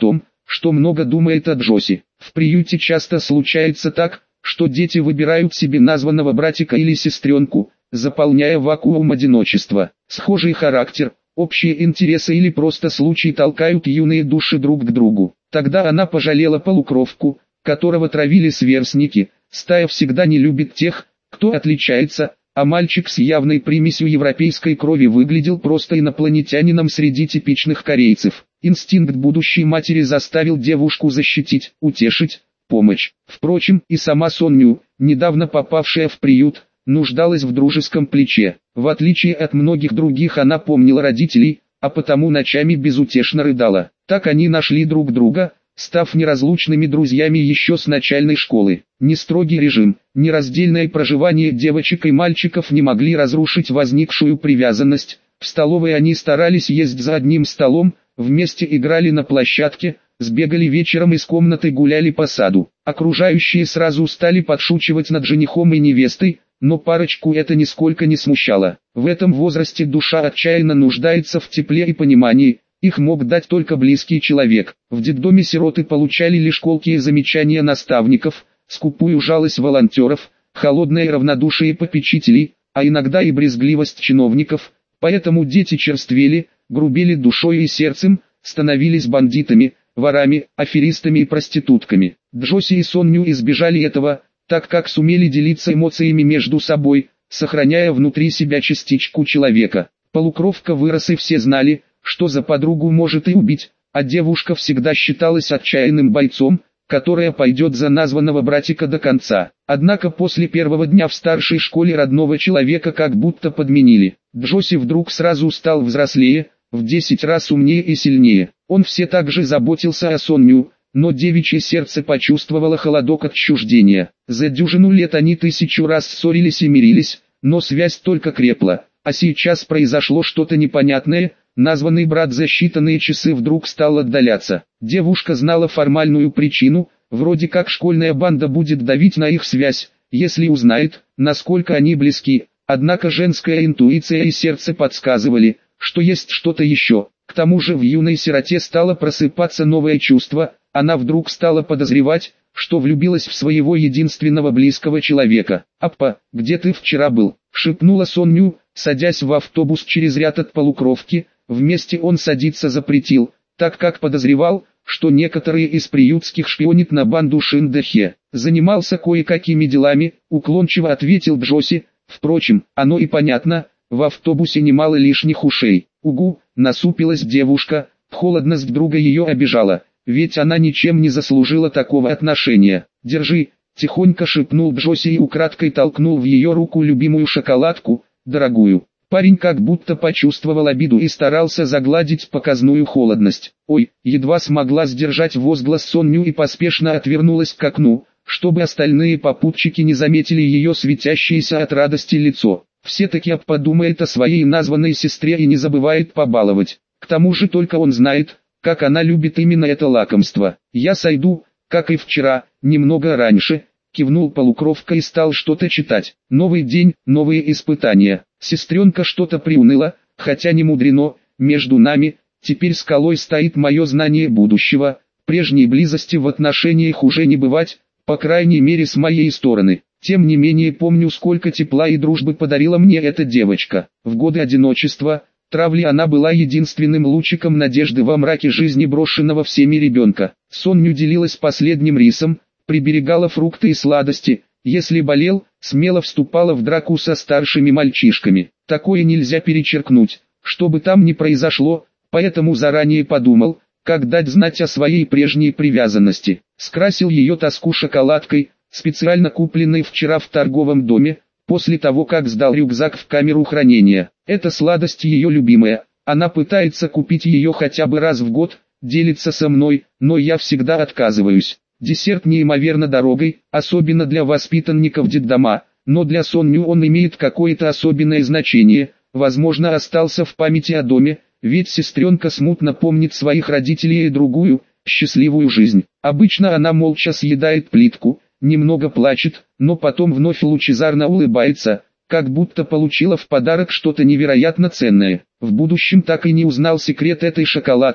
что много думает о Джоси. В приюте часто случается так, что дети выбирают себе названного братика или сестренку, заполняя вакуум одиночества. Схожий характер, общие интересы или просто случай толкают юные души друг к другу. Тогда она пожалела полукровку, которого травили сверстники. Стая всегда не любит тех, кто отличается, а мальчик с явной примесью европейской крови выглядел просто инопланетянином среди типичных корейцев. Инстинкт будущей матери заставил девушку защитить, утешить, помочь. Впрочем, и сама Сонмю, недавно попавшая в приют, нуждалась в дружеском плече. В отличие от многих других, она помнила родителей, а потому ночами безутешно рыдала. Так они нашли друг друга, став неразлучными друзьями еще с начальной школы. Ни строгий режим, ни раздельное проживание девочек и мальчиков не могли разрушить возникшую привязанность. В столовой они старались есть за одним столом, вместе играли на площадке, сбегали вечером из комнаты, гуляли по саду. Окружающие сразу стали подшучивать над женихом и невестой, но парочку это нисколько не смущало. В этом возрасте душа отчаянно нуждается в тепле и понимании, их мог дать только близкий человек. В детдоме сироты получали лишь колкие замечания наставников, скупую жалость волонтеров, холодное равнодушие попечителей, а иногда и брезгливость чиновников, поэтому дети черствели, грубели душой и сердцем, становились бандитами, ворами, аферистами и проститутками. Джоси и Сонмю избежали этого, так как сумели делиться эмоциями между собой, сохраняя внутри себя частичку человека. Полукровка вырос, и все знали, что за подругу может и убить, а девушка всегда считалась отчаянным бойцом, которая пойдет за названного братика до конца. Однако после первого дня в старшей школе родного человека как будто подменили. Джоси вдруг сразу стал взрослее, в 10 раз умнее и сильнее. Он все так же заботился о Сонмю, но девичье сердце почувствовало холодок отчуждения. За дюжину лет они 1000 раз ссорились и мирились, но связь только крепла. А сейчас произошло что-то непонятное. Названный брат за считанные часы вдруг стал отдаляться. Девушка знала формальную причину, вроде как школьная банда будет давить на их связь, если узнает, насколько они близки. Однако женская интуиция и сердце подсказывали, что есть что-то еще. К тому же в юной сироте стало просыпаться новое чувство, она вдруг стала подозревать, что влюбилась в своего единственного близкого человека. «Аппа, где ты вчера был?» — шепнула Сонмю, садясь в автобус через ряд от полукровки. Вместе он садиться запретил, так как подозревал, что некоторые из приютских шпионят на банду Шиндахе. «Занимался кое-какими делами», — уклончиво ответил Джоси. «Впрочем, оно и понятно, в автобусе немало лишних ушей». «Угу», — насупилась девушка, холодность друга ее обижала, ведь она ничем не заслужила такого отношения. «Держи», — тихонько шепнул Джоси и украдкой толкнул в ее руку любимую шоколадку, дорогую. Парень как будто почувствовал обиду и старался загладить показную холодность. «Ой», едва смогла сдержать возглас Сонмю и поспешно отвернулась к окну, чтобы остальные попутчики не заметили ее светящееся от радости лицо. Все-таки Аппа думает о своей названной сестре и не забывает побаловать. К тому же только он знает, как она любит именно это лакомство. «Я сойду, как и вчера, немного раньше», кивнул полукровка и стал что-то читать. «Новый день, новые испытания». Сестренка что-то приуныла, хотя не мудрено, между нами, теперь скалой стоит мое знание будущего, прежней близости в отношениях уже не бывать, по крайней мере с моей стороны. Тем не менее помню, сколько тепла и дружбы подарила мне эта девочка. В годы одиночества, травли она была единственным лучиком надежды во мраке жизни брошенного всеми ребенка. Сонмю делилась последним рисом, приберегала фрукты и сладости. Если болел, смело вступала в драку со старшими мальчишками. Такое нельзя перечеркнуть, что бы там ни произошло, поэтому заранее подумал, как дать знать о своей прежней привязанности. Скрасил ее тоску шоколадкой, специально купленной вчера в торговом доме, после того как сдал рюкзак в камеру хранения. Эта сладость ее любимая, она пытается купить ее хотя бы раз в год, делится со мной, но я всегда отказываюсь. Десерт неимоверно дорогой, особенно для воспитанников детдома, но для Сонмю он имеет какое-то особенное значение, возможно остался в памяти о доме, ведь сестренка смутно помнит своих родителей и другую, счастливую жизнь. Обычно она молча съедает плитку, немного плачет, но потом вновь лучезарно улыбается, как будто получила в подарок что-то невероятно ценное. В будущем так и не узнал секрет этой шоколадки,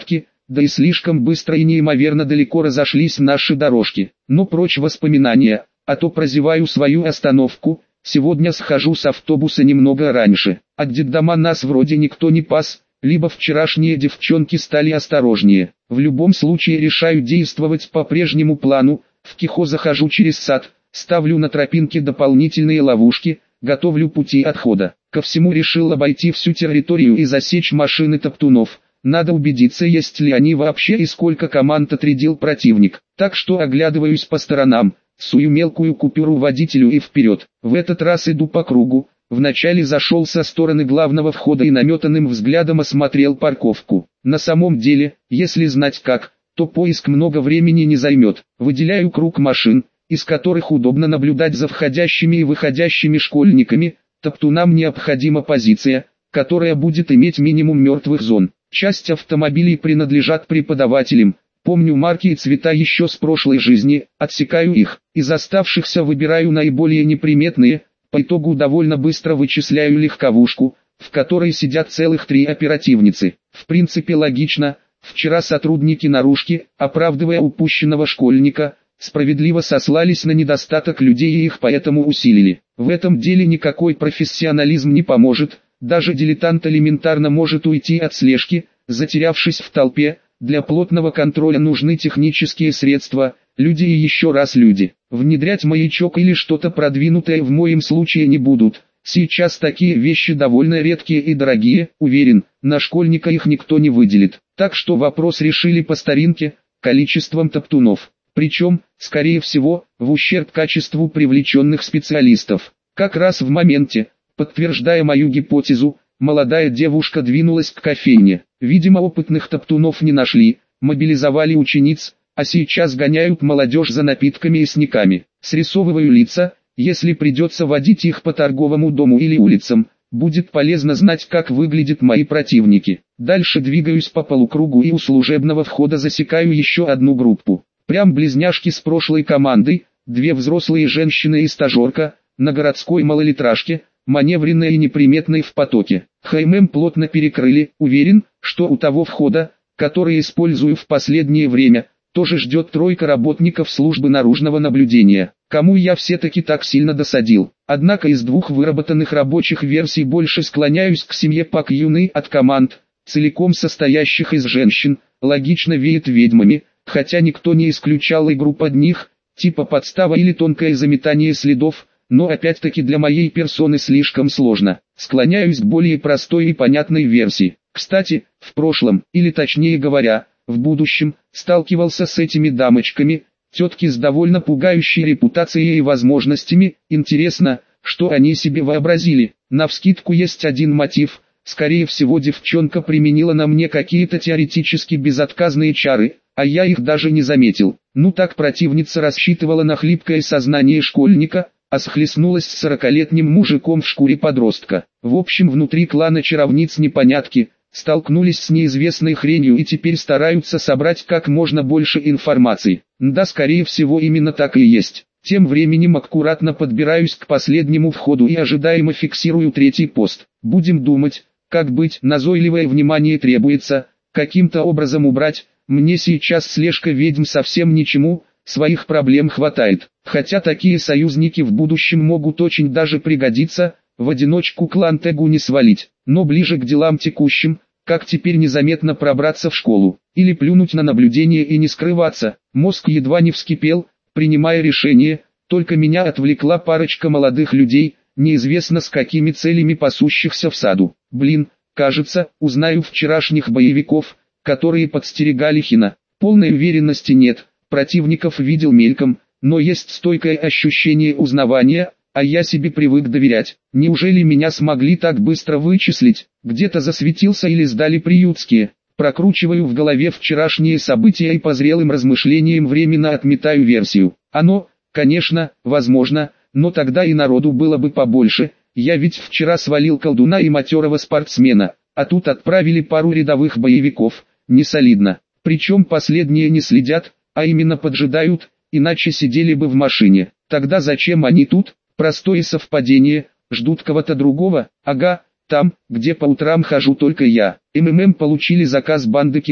да и слишком быстро и неимоверно далеко разошлись наши дорожки. Но прочь воспоминания, а то прозеваю свою остановку. Сегодня схожу с автобуса немного раньше. От детдома нас вроде никто не пас, либо вчерашние девчонки стали осторожнее. В любом случае решаю действовать по прежнему плану. В Кихо захожу через сад, ставлю на тропинке дополнительные ловушки, готовлю пути отхода. Ко всему решил обойти всю территорию и засечь машины топтунов. Надо убедиться, есть ли они вообще и сколько команд отрядил противник. Так что оглядываюсь по сторонам, сую мелкую купюру водителю и вперед. В этот раз иду по кругу. Вначале зашел со стороны главного входа и наметанным взглядом осмотрел парковку. На самом деле, если знать как, то поиск много времени не займет. Выделяю круг машин, из которых удобно наблюдать за входящими и выходящими школьниками. Топтунам необходима позиция, которая будет иметь минимум мертвых зон. Часть автомобилей принадлежат преподавателям. Помню марки и цвета еще с прошлой жизни, отсекаю их. Из оставшихся выбираю наиболее неприметные. По итогу довольно быстро вычисляю легковушку, в которой сидят целых 3 оперативницы. В принципе логично, вчера сотрудники наружки, оправдывая упущенного школьника, справедливо сослались на недостаток людей и их поэтому усилили. В этом деле никакой профессионализм не поможет, даже дилетант элементарно может уйти от слежки, затерявшись в толпе. Для плотного контроля нужны технические средства, люди и еще раз люди. Внедрять маячок или что-то продвинутое в моем случае не будут. Сейчас такие вещи довольно редкие и дорогие, уверен, на школьника их никто не выделит. Так что вопрос решили по старинке, количеством топтунов. Причем, скорее всего, в ущерб качеству привлеченных специалистов. Как раз в моменте, подтверждая мою гипотезу, молодая девушка двинулась к кофейне. Видимо, опытных топтунов не нашли, мобилизовали учениц, а сейчас гоняют молодежь за напитками и снеками. Срисовываю лица, если придется водить их по торговому дому или улицам, будет полезно знать, как выглядят мои противники. Дальше двигаюсь по полукругу и у служебного входа засекаю еще одну группу. Прям близняшки с прошлой командой, 2 взрослые женщины и стажерка, на городской малолитражке, маневренной и неприметной в потоке. ХММ плотно перекрыли, уверен, что у того входа, который использую в последнее время, тоже ждет 3 работников службы наружного наблюдения. Кому я все-таки так сильно досадил. Однако из 2 выработанных рабочих версий больше склоняюсь к семье Пак Юны от команд, целиком состоящих из женщин, логично веет ведьмами, хотя никто не исключал игру под них, типа подстава или тонкое заметание следов, но опять-таки для моей персоны слишком сложно. Склоняюсь к более простой и понятной версии. Кстати, в прошлом, или точнее говоря, в будущем, сталкивался с этими дамочками, тетки с довольно пугающей репутацией и возможностями. Интересно, что они себе вообразили. Навскидку есть один мотив. Скорее всего, девчонка применила на мне какие-то теоретически безотказные чары, а я их даже не заметил. Ну так противница рассчитывала на хлипкое сознание школьника, а схлестнулась с 40-летним мужиком в шкуре подростка. В общем, внутри клана чаровниц непонятки, столкнулись с неизвестной хренью и теперь стараются собрать как можно больше информации. Да, скорее всего именно так и есть. Тем временем аккуратно подбираюсь к последнему входу и ожидаемо фиксирую 3-й пост. Будем думать, как быть. Назойливое внимание требуется, каким-то образом убрать. Мне сейчас слежка ведьм совсем ни к чему, своих проблем хватает. Хотя такие союзники в будущем могут очень даже пригодиться, в одиночку клан Тегу не свалить. Но ближе к делам текущим, как теперь незаметно пробраться в школу, или плюнуть на наблюдение и не скрываться. Мозг едва не вскипел, принимая решение, только меня отвлекла парочка молодых людей, неизвестно с какими целями пасущихся в саду. Блин, кажется, узнаю вчерашних боевиков, которые подстерегали Хина. Полной уверенности нет, противников видел мельком, но есть стойкое ощущение узнавания, а я себе привык доверять. Неужели меня смогли так быстро вычислить? Где-то засветился или сдали приютские? Прокручиваю в голове вчерашние события и по зрелым размышлениям временно отметаю версию. Оно, конечно, возможно, но тогда и народу было бы побольше. Я ведь вчера свалил колдуна и матерого спортсмена, а тут отправили пару рядовых боевиков. Не солидно. Причем последние не следят, а именно поджидают, иначе сидели бы в машине. Тогда зачем они тут? Простое совпадение, ждут кого-то другого. Ага, там, где по утрам хожу только я. МММ получили заказ банды Кихо,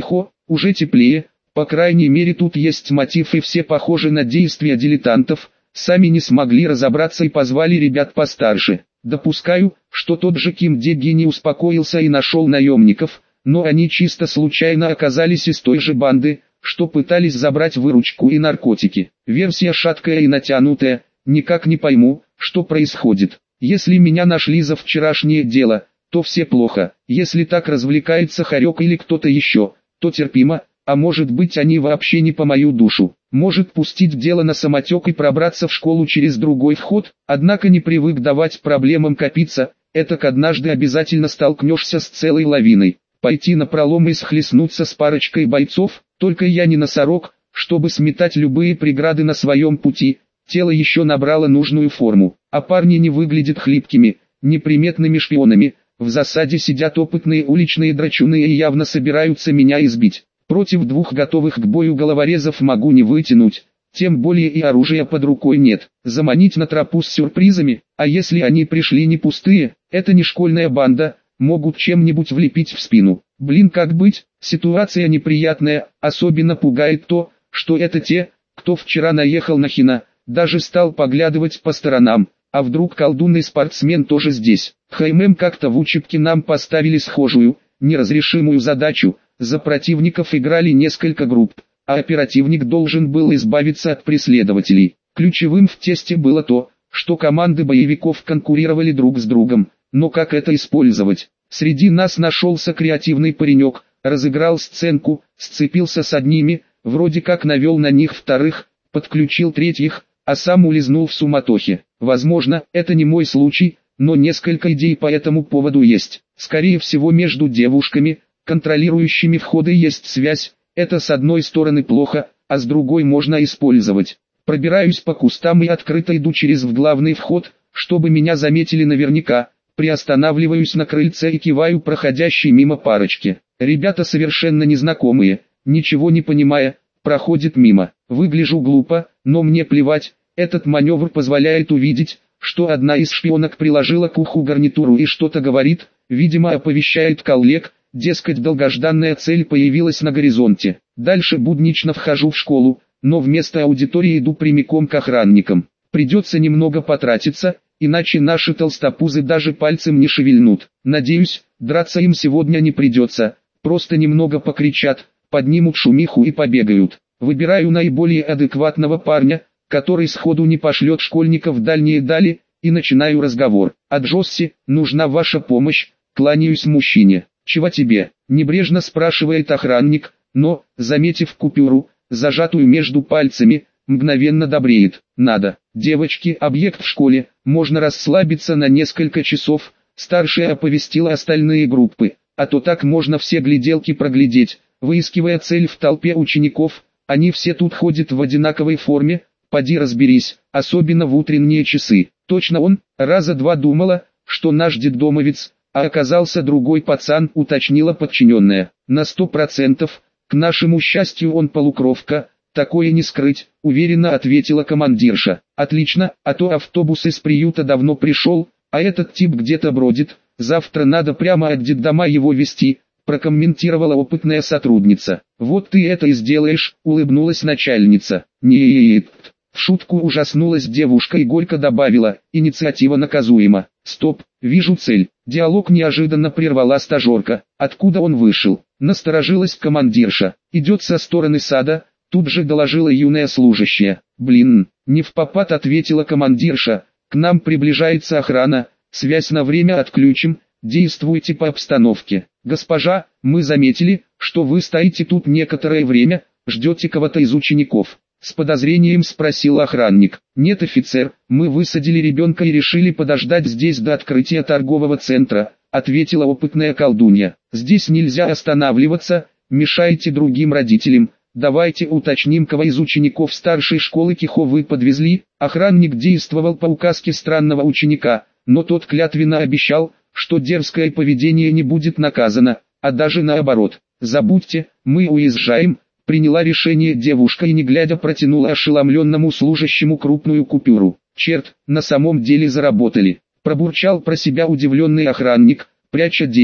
уже теплее, по крайней мере тут есть мотив и все похожи на действия дилетантов, сами не смогли разобраться и позвали ребят постарше. Допускаю, что тот же Ким Дэ-ги не успокоился и нашел наемников, но они чисто случайно оказались из той же банды, что пытались забрать выручку и наркотики. Версия шаткая и натянутая, никак не пойму, что происходит. Если меня нашли за вчерашнее дело, то все плохо. Если так развлекается Харек или кто-то еще, то терпимо, а может быть они вообще не по мою душу. Может пустить дело на самотек и пробраться в школу через другой вход, однако не привык давать проблемам копиться, этак однажды обязательно столкнешься с целой лавиной. Пойти напролом и схлестнуться с парочкой бойцов, только я не носорог, чтобы сметать любые преграды на своем пути, тело еще набрало нужную форму, а парни не выглядят хлипкими, неприметными шпионами, в засаде сидят опытные уличные драчуны и явно собираются меня избить. Против двух готовых к бою головорезов могу не вытянуть, тем более и оружия под рукой нет. Заманить на тропу с сюрпризами, а если они пришли не пустые, это не школьная банда, могут чем-нибудь влепить в спину. Блин, как быть, ситуация неприятная, особенно пугает то, что это те, кто вчера наехал на Хина, даже стал поглядывать по сторонам, а вдруг колдун и спортсмен тоже здесь. Как-то в учебке нам поставили схожую, неразрешимую задачу. За противников играли несколько групп, а оперативник должен был избавиться от преследователей. Ключевым в тесте было то, что команды боевиков конкурировали друг с другом, но как это использовать? Среди нас нашелся креативный паренек, разыграл сценку, сцепился с одними, вроде как навел на них вторых, подключил третьих, а сам улизнул в суматохе. Возможно, это не мой случай, но несколько идей по этому поводу есть. Скорее всего между девушками, контролирующими входы, есть связь, это с одной стороны плохо, а с другой можно использовать. Пробираюсь по кустам и открыто иду через главный вход, чтобы меня заметили наверняка, приостанавливаюсь на крыльце и киваю проходящей мимо парочке. Ребята совершенно незнакомые, ничего не понимая, проходят мимо. Выгляжу глупо, но мне плевать, этот маневр позволяет увидеть, что одна из шпионок приложила к уху гарнитуру и что-то говорит, видимо оповещает коллег. Дескать, долгожданная цель появилась на горизонте. Дальше буднично вхожу в школу, но вместо аудитории иду прямиком к охранникам. Придется немного потратиться, иначе наши толстопузы даже пальцем не шевельнут. Надеюсь, драться им сегодня не придется, просто немного покричат, поднимут шумиху и побегают. Выбираю наиболее адекватного парня, который сходу не пошлет школьников в дальние дали, и начинаю разговор. От Джосси, нужна ваша помощь, кланяюсь мужчине. «Чего тебе?» – небрежно спрашивает охранник, но, заметив купюру, зажатую между пальцами, мгновенно добреет. «Надо. Девочки, объект в школе, можно расслабиться на несколько часов», старшая оповестила остальные группы, а то так можно все гляделки проглядеть, выискивая цель в толпе учеников, они все тут ходят в одинаковой форме, поди разберись, особенно в утренние часы. Точно он, раза два думала, что наш детдомовец, а оказался другой пацан, уточнила подчиненная. На 100%, к нашему счастью он полукровка, такое не скрыть, уверенно ответила командирша. Отлично, а то автобус из приюта давно пришел, а этот тип где-то бродит, завтра надо прямо от детдома его везти, прокомментировала опытная сотрудница. Вот ты это и сделаешь, улыбнулась начальница. Нет. В шутку ужаснулась девушка и горько добавила, инициатива наказуема. Стоп, вижу цель. Диалог неожиданно прервала стажерка. Откуда он вышел? Насторожилась командирша. Идет со стороны сада, тут же доложила юная служащая. Блин, не впопад, ответила командирша. К нам приближается охрана, связь на время отключим, действуйте по обстановке. Госпожа, мы заметили, что вы стоите тут некоторое время, ждете кого-то из учеников. С подозрением спросил охранник. Нет, офицер, мы высадили ребенка и решили подождать здесь до открытия торгового центра, ответила опытная колдунья. Здесь нельзя останавливаться, мешаете другим родителям. Давайте уточним, кого из учеников старшей школы Кихо вы подвезли. Охранник действовал по указке странного ученика, но тот клятвенно обещал, что дерзкое поведение не будет наказано, а даже наоборот. Забудьте, мы уезжаем. Приняла решение девушка и не глядя протянула ошеломленному служащему крупную купюру. Черт, на самом деле заработали. Пробурчал про себя удивленный охранник, пряча деньги.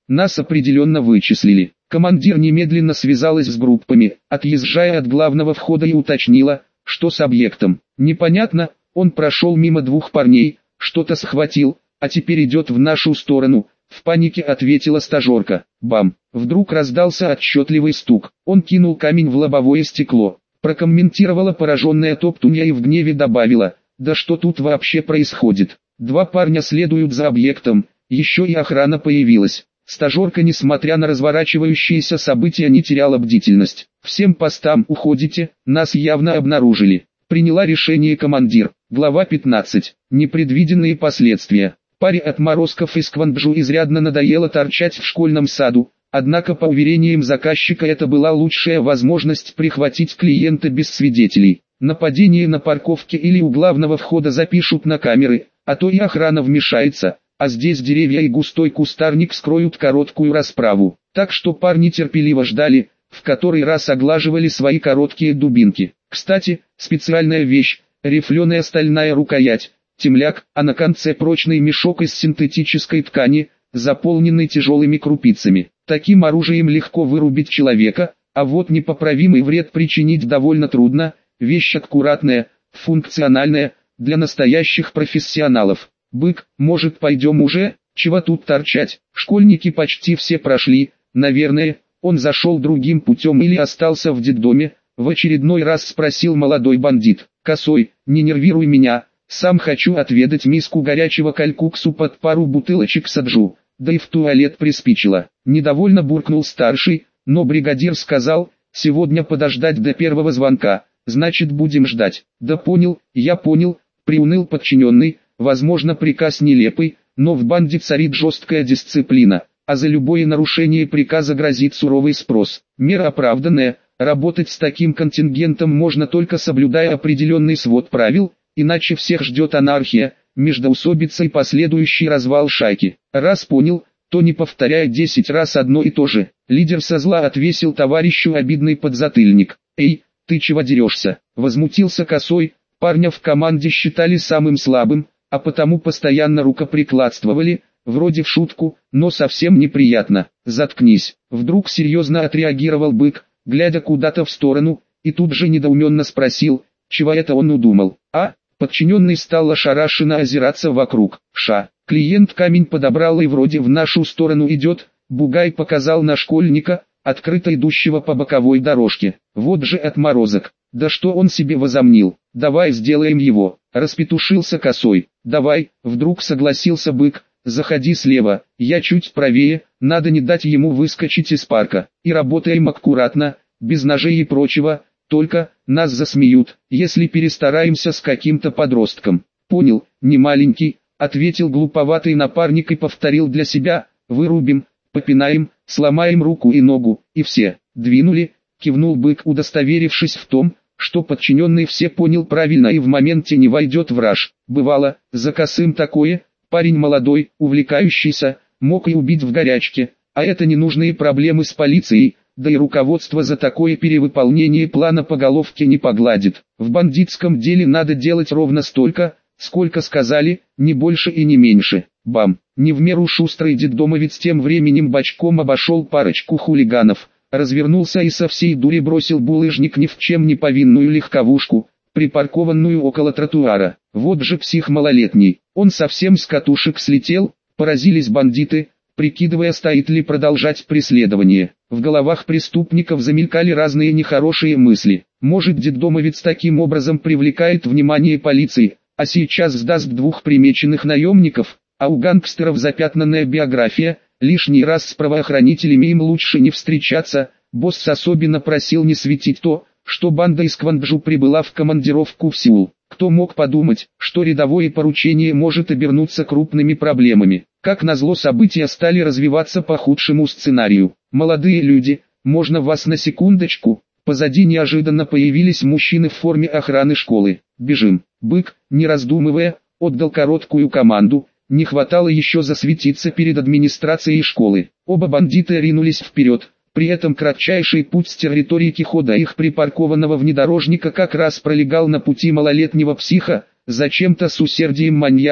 Нас определенно вычислили. Командир немедленно связалась с группами, отъезжая от главного входа, и уточнила, что с объектом. Непонятно, он прошел мимо двух парней, что-то схватил, а теперь идет в нашу сторону. В панике ответила стажерка. Бам! Вдруг раздался отчетливый стук. Он кинул камень в лобовое стекло. Прокомментировала пораженная Топтунья и в гневе добавила: да что тут вообще происходит? Два парня следуют за объектом, еще и охрана появилась. Стажерка, несмотря на разворачивающиеся события, не теряла бдительность. Всем постам уходите, нас явно обнаружили. Приняла решение командир. Глава 15. Непредвиденные последствия. Паре отморозков из Кванджу изрядно надоело торчать в школьном саду, однако по уверениям заказчика это была лучшая возможность прихватить клиента без свидетелей. Нападение на парковке или у главного входа запишут на камеры, а то и охрана вмешается, а здесь деревья и густой кустарник скроют короткую расправу. Так что парни терпеливо ждали, в который раз оглаживали свои короткие дубинки. Кстати, специальная вещь, рифленая стальная рукоять, темляк, а на конце прочный мешок из синтетической ткани, заполненный тяжелыми крупицами. Таким оружием легко вырубить человека, а вот непоправимый вред причинить довольно трудно. Вещь аккуратная, функциональная, для настоящих профессионалов. Бык, может, пойдем уже? Чего тут торчать? Школьники почти все прошли, наверное. Он зашел другим путем или остался в детдоме? В очередной раз спросил молодой бандит. Косой, не нервируй меня. Сам хочу отведать миску горячего калькуксу под пару бутылочек саджу, да и в туалет приспичило. Недовольно буркнул старший, но бригадир сказал, сегодня подождать до первого звонка, значит будем ждать. Да понял, я понял, приуныл подчиненный, возможно приказ нелепый, но в банде царит жесткая дисциплина, а за любое нарушение приказа грозит суровый спрос. Мера оправданная, работать с таким контингентом можно только соблюдая определенный свод правил, иначе всех ждет анархия, междоусобица и последующий развал шайки. Раз понял, то не повторяй 10 раз одно и то же. Лидер со зла отвесил товарищу обидный подзатыльник. «Эй, ты чего дерешься?» — возмутился Косой. Парня в команде считали самым слабым, а потому постоянно рукоприкладствовали, вроде в шутку, но совсем неприятно. «Заткнись!» — вдруг серьезно отреагировал Бык, глядя куда-то в сторону, и тут же недоуменно спросил, чего это он удумал. Подчиненный стал ошарашенно озираться вокруг. Клиент камень подобрал и вроде в нашу сторону идет. Бугай показал на школьника, открыто идущего по боковой дорожке. Вот же отморозок. Да что он себе возомнил? Давай сделаем его. Распетушился Косой. Давай, вдруг согласился Бык. Заходи слева, я чуть правее, надо не дать ему выскочить из парка. И работаем аккуратно, без ножей и прочего. Только, нас засмеют, если перестараемся с каким-то подростком. Понял, не маленький, ответил глуповатый напарник и повторил для себя, вырубим, попинаем, сломаем руку и ногу, и все. Двинули, кивнул Бык, удостоверившись в том, что подчиненный все понял правильно и в моменте не войдет в раж. Бывало, за Косым такое, парень молодой, увлекающийся, мог и убить в горячке, а это ненужные проблемы с полицией. Да и руководство за такое перевыполнение плана по головке не погладит. В бандитском деле надо делать ровно столько, сколько сказали, не больше и не меньше. Бам! Не в меру шустрый детдомовец тем временем бочком обошел парочку хулиганов, развернулся и со всей дури бросил булыжник ни в чем не повинную легковушку, припаркованную около тротуара. Вот же псих малолетний, он совсем с катушек слетел, поразились бандиты, прикидывая, стоит ли продолжать преследование. В головах преступников замелькали разные нехорошие мысли. Может, детдомовец таким образом привлекает внимание полиции, а сейчас сдаст двух примеченных наемников, а у гангстеров запятнанная биография, лишний раз с правоохранителями им лучше не встречаться. Босс особенно просил не светить то, что банда из Кванджу прибыла в командировку в Сеул. Кто мог подумать, что рядовое поручение может обернуться крупными проблемами. Как назло, события стали развиваться по худшему сценарию. «Молодые люди, можно вас на секундочку?» Позади неожиданно появились мужчины в форме охраны школы. «Бежим!» Бык, не раздумывая, отдал короткую команду. Не хватало еще засветиться перед администрацией школы. Оба бандита ринулись вперед. При этом кратчайший путь с территории хода их припаркованного внедорожника как раз пролегал на пути малолетнего психа. Зачем-то с усердием маньяка,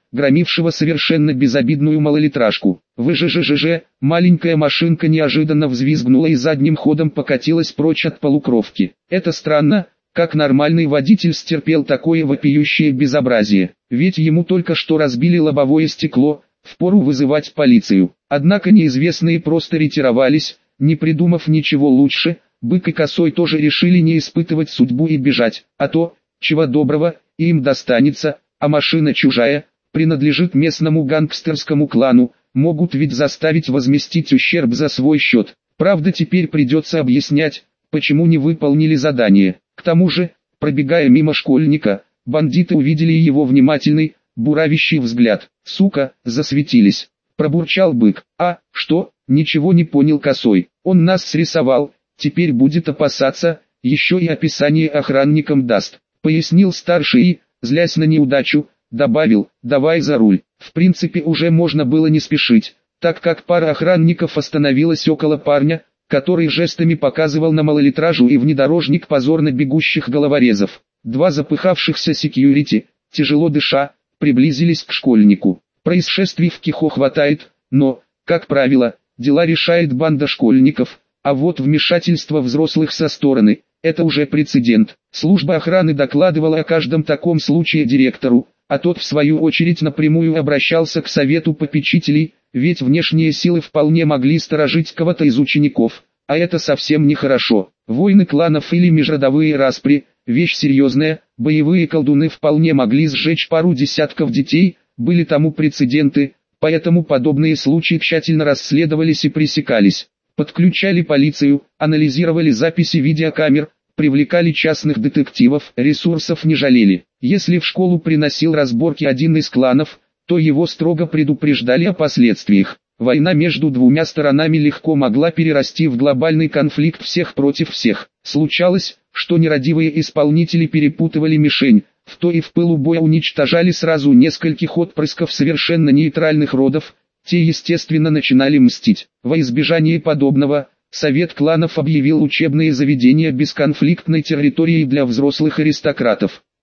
громившего совершенно безобидную малолитражку. ВЖЖЖЖ, маленькая машинка неожиданно взвизгнула и задним ходом покатилась прочь от полукровки. Это странно, как нормальный водитель стерпел такое вопиющее безобразие, ведь ему только что разбили лобовое стекло, впору вызывать полицию. Однако неизвестные просто ретировались, не придумав ничего лучше. Бык и Косой тоже решили не испытывать судьбу и бежать, а то, чего доброго, и им достанется, а машина чужая, принадлежит местному гангстерскому клану, могут ведь заставить возместить ущерб за свой счет. Правда, теперь придется объяснять, почему не выполнили задание. К тому же, пробегая мимо школьника, бандиты увидели его внимательный, буравящий взгляд. «Сука, засветились!» – пробурчал Бык. «А, что?» – ничего не понял Косой. «Он нас срисовал, теперь будет опасаться, еще и описание охранникам даст», – пояснил старший и, злясь на неудачу, добавил: «Давай за руль». В принципе уже можно было не спешить, так как пара охранников остановилась около парня, который жестами показывал на малолитражу и внедорожник позорно бегущих головорезов. Два запыхавшихся секьюрити, тяжело дыша, приблизились к школьнику. Происшествий в Кихо хватает, но, как правило, дела решает банда школьников, а вот вмешательство взрослых со стороны – это уже прецедент. Служба охраны докладывала о каждом таком случае директору, а тот в свою очередь напрямую обращался к совету попечителей, ведь внешние силы вполне могли сторожить кого-то из учеников, а это совсем нехорошо. Войны кланов или межродовые распри – вещь серьезная, боевые колдуны вполне могли сжечь пару десятков детей, были тому прецеденты, поэтому подобные случаи тщательно расследовались и пресекались. Подключали полицию, анализировали записи видеокамер, привлекали частных детективов, ресурсов не жалели. Если в школу приносил разборки один из кланов, то его строго предупреждали о последствиях. Война между двумя сторонами легко могла перерасти в глобальный конфликт всех против всех. Случалось, что нерадивые исполнители перепутывали мишень, в то и в пылу боя уничтожали сразу нескольких отпрысков совершенно нейтральных родов, те естественно начинали мстить. Во избежание подобного, Совет кланов объявил учебные заведения бесконфликтной территорией для взрослых аристократов.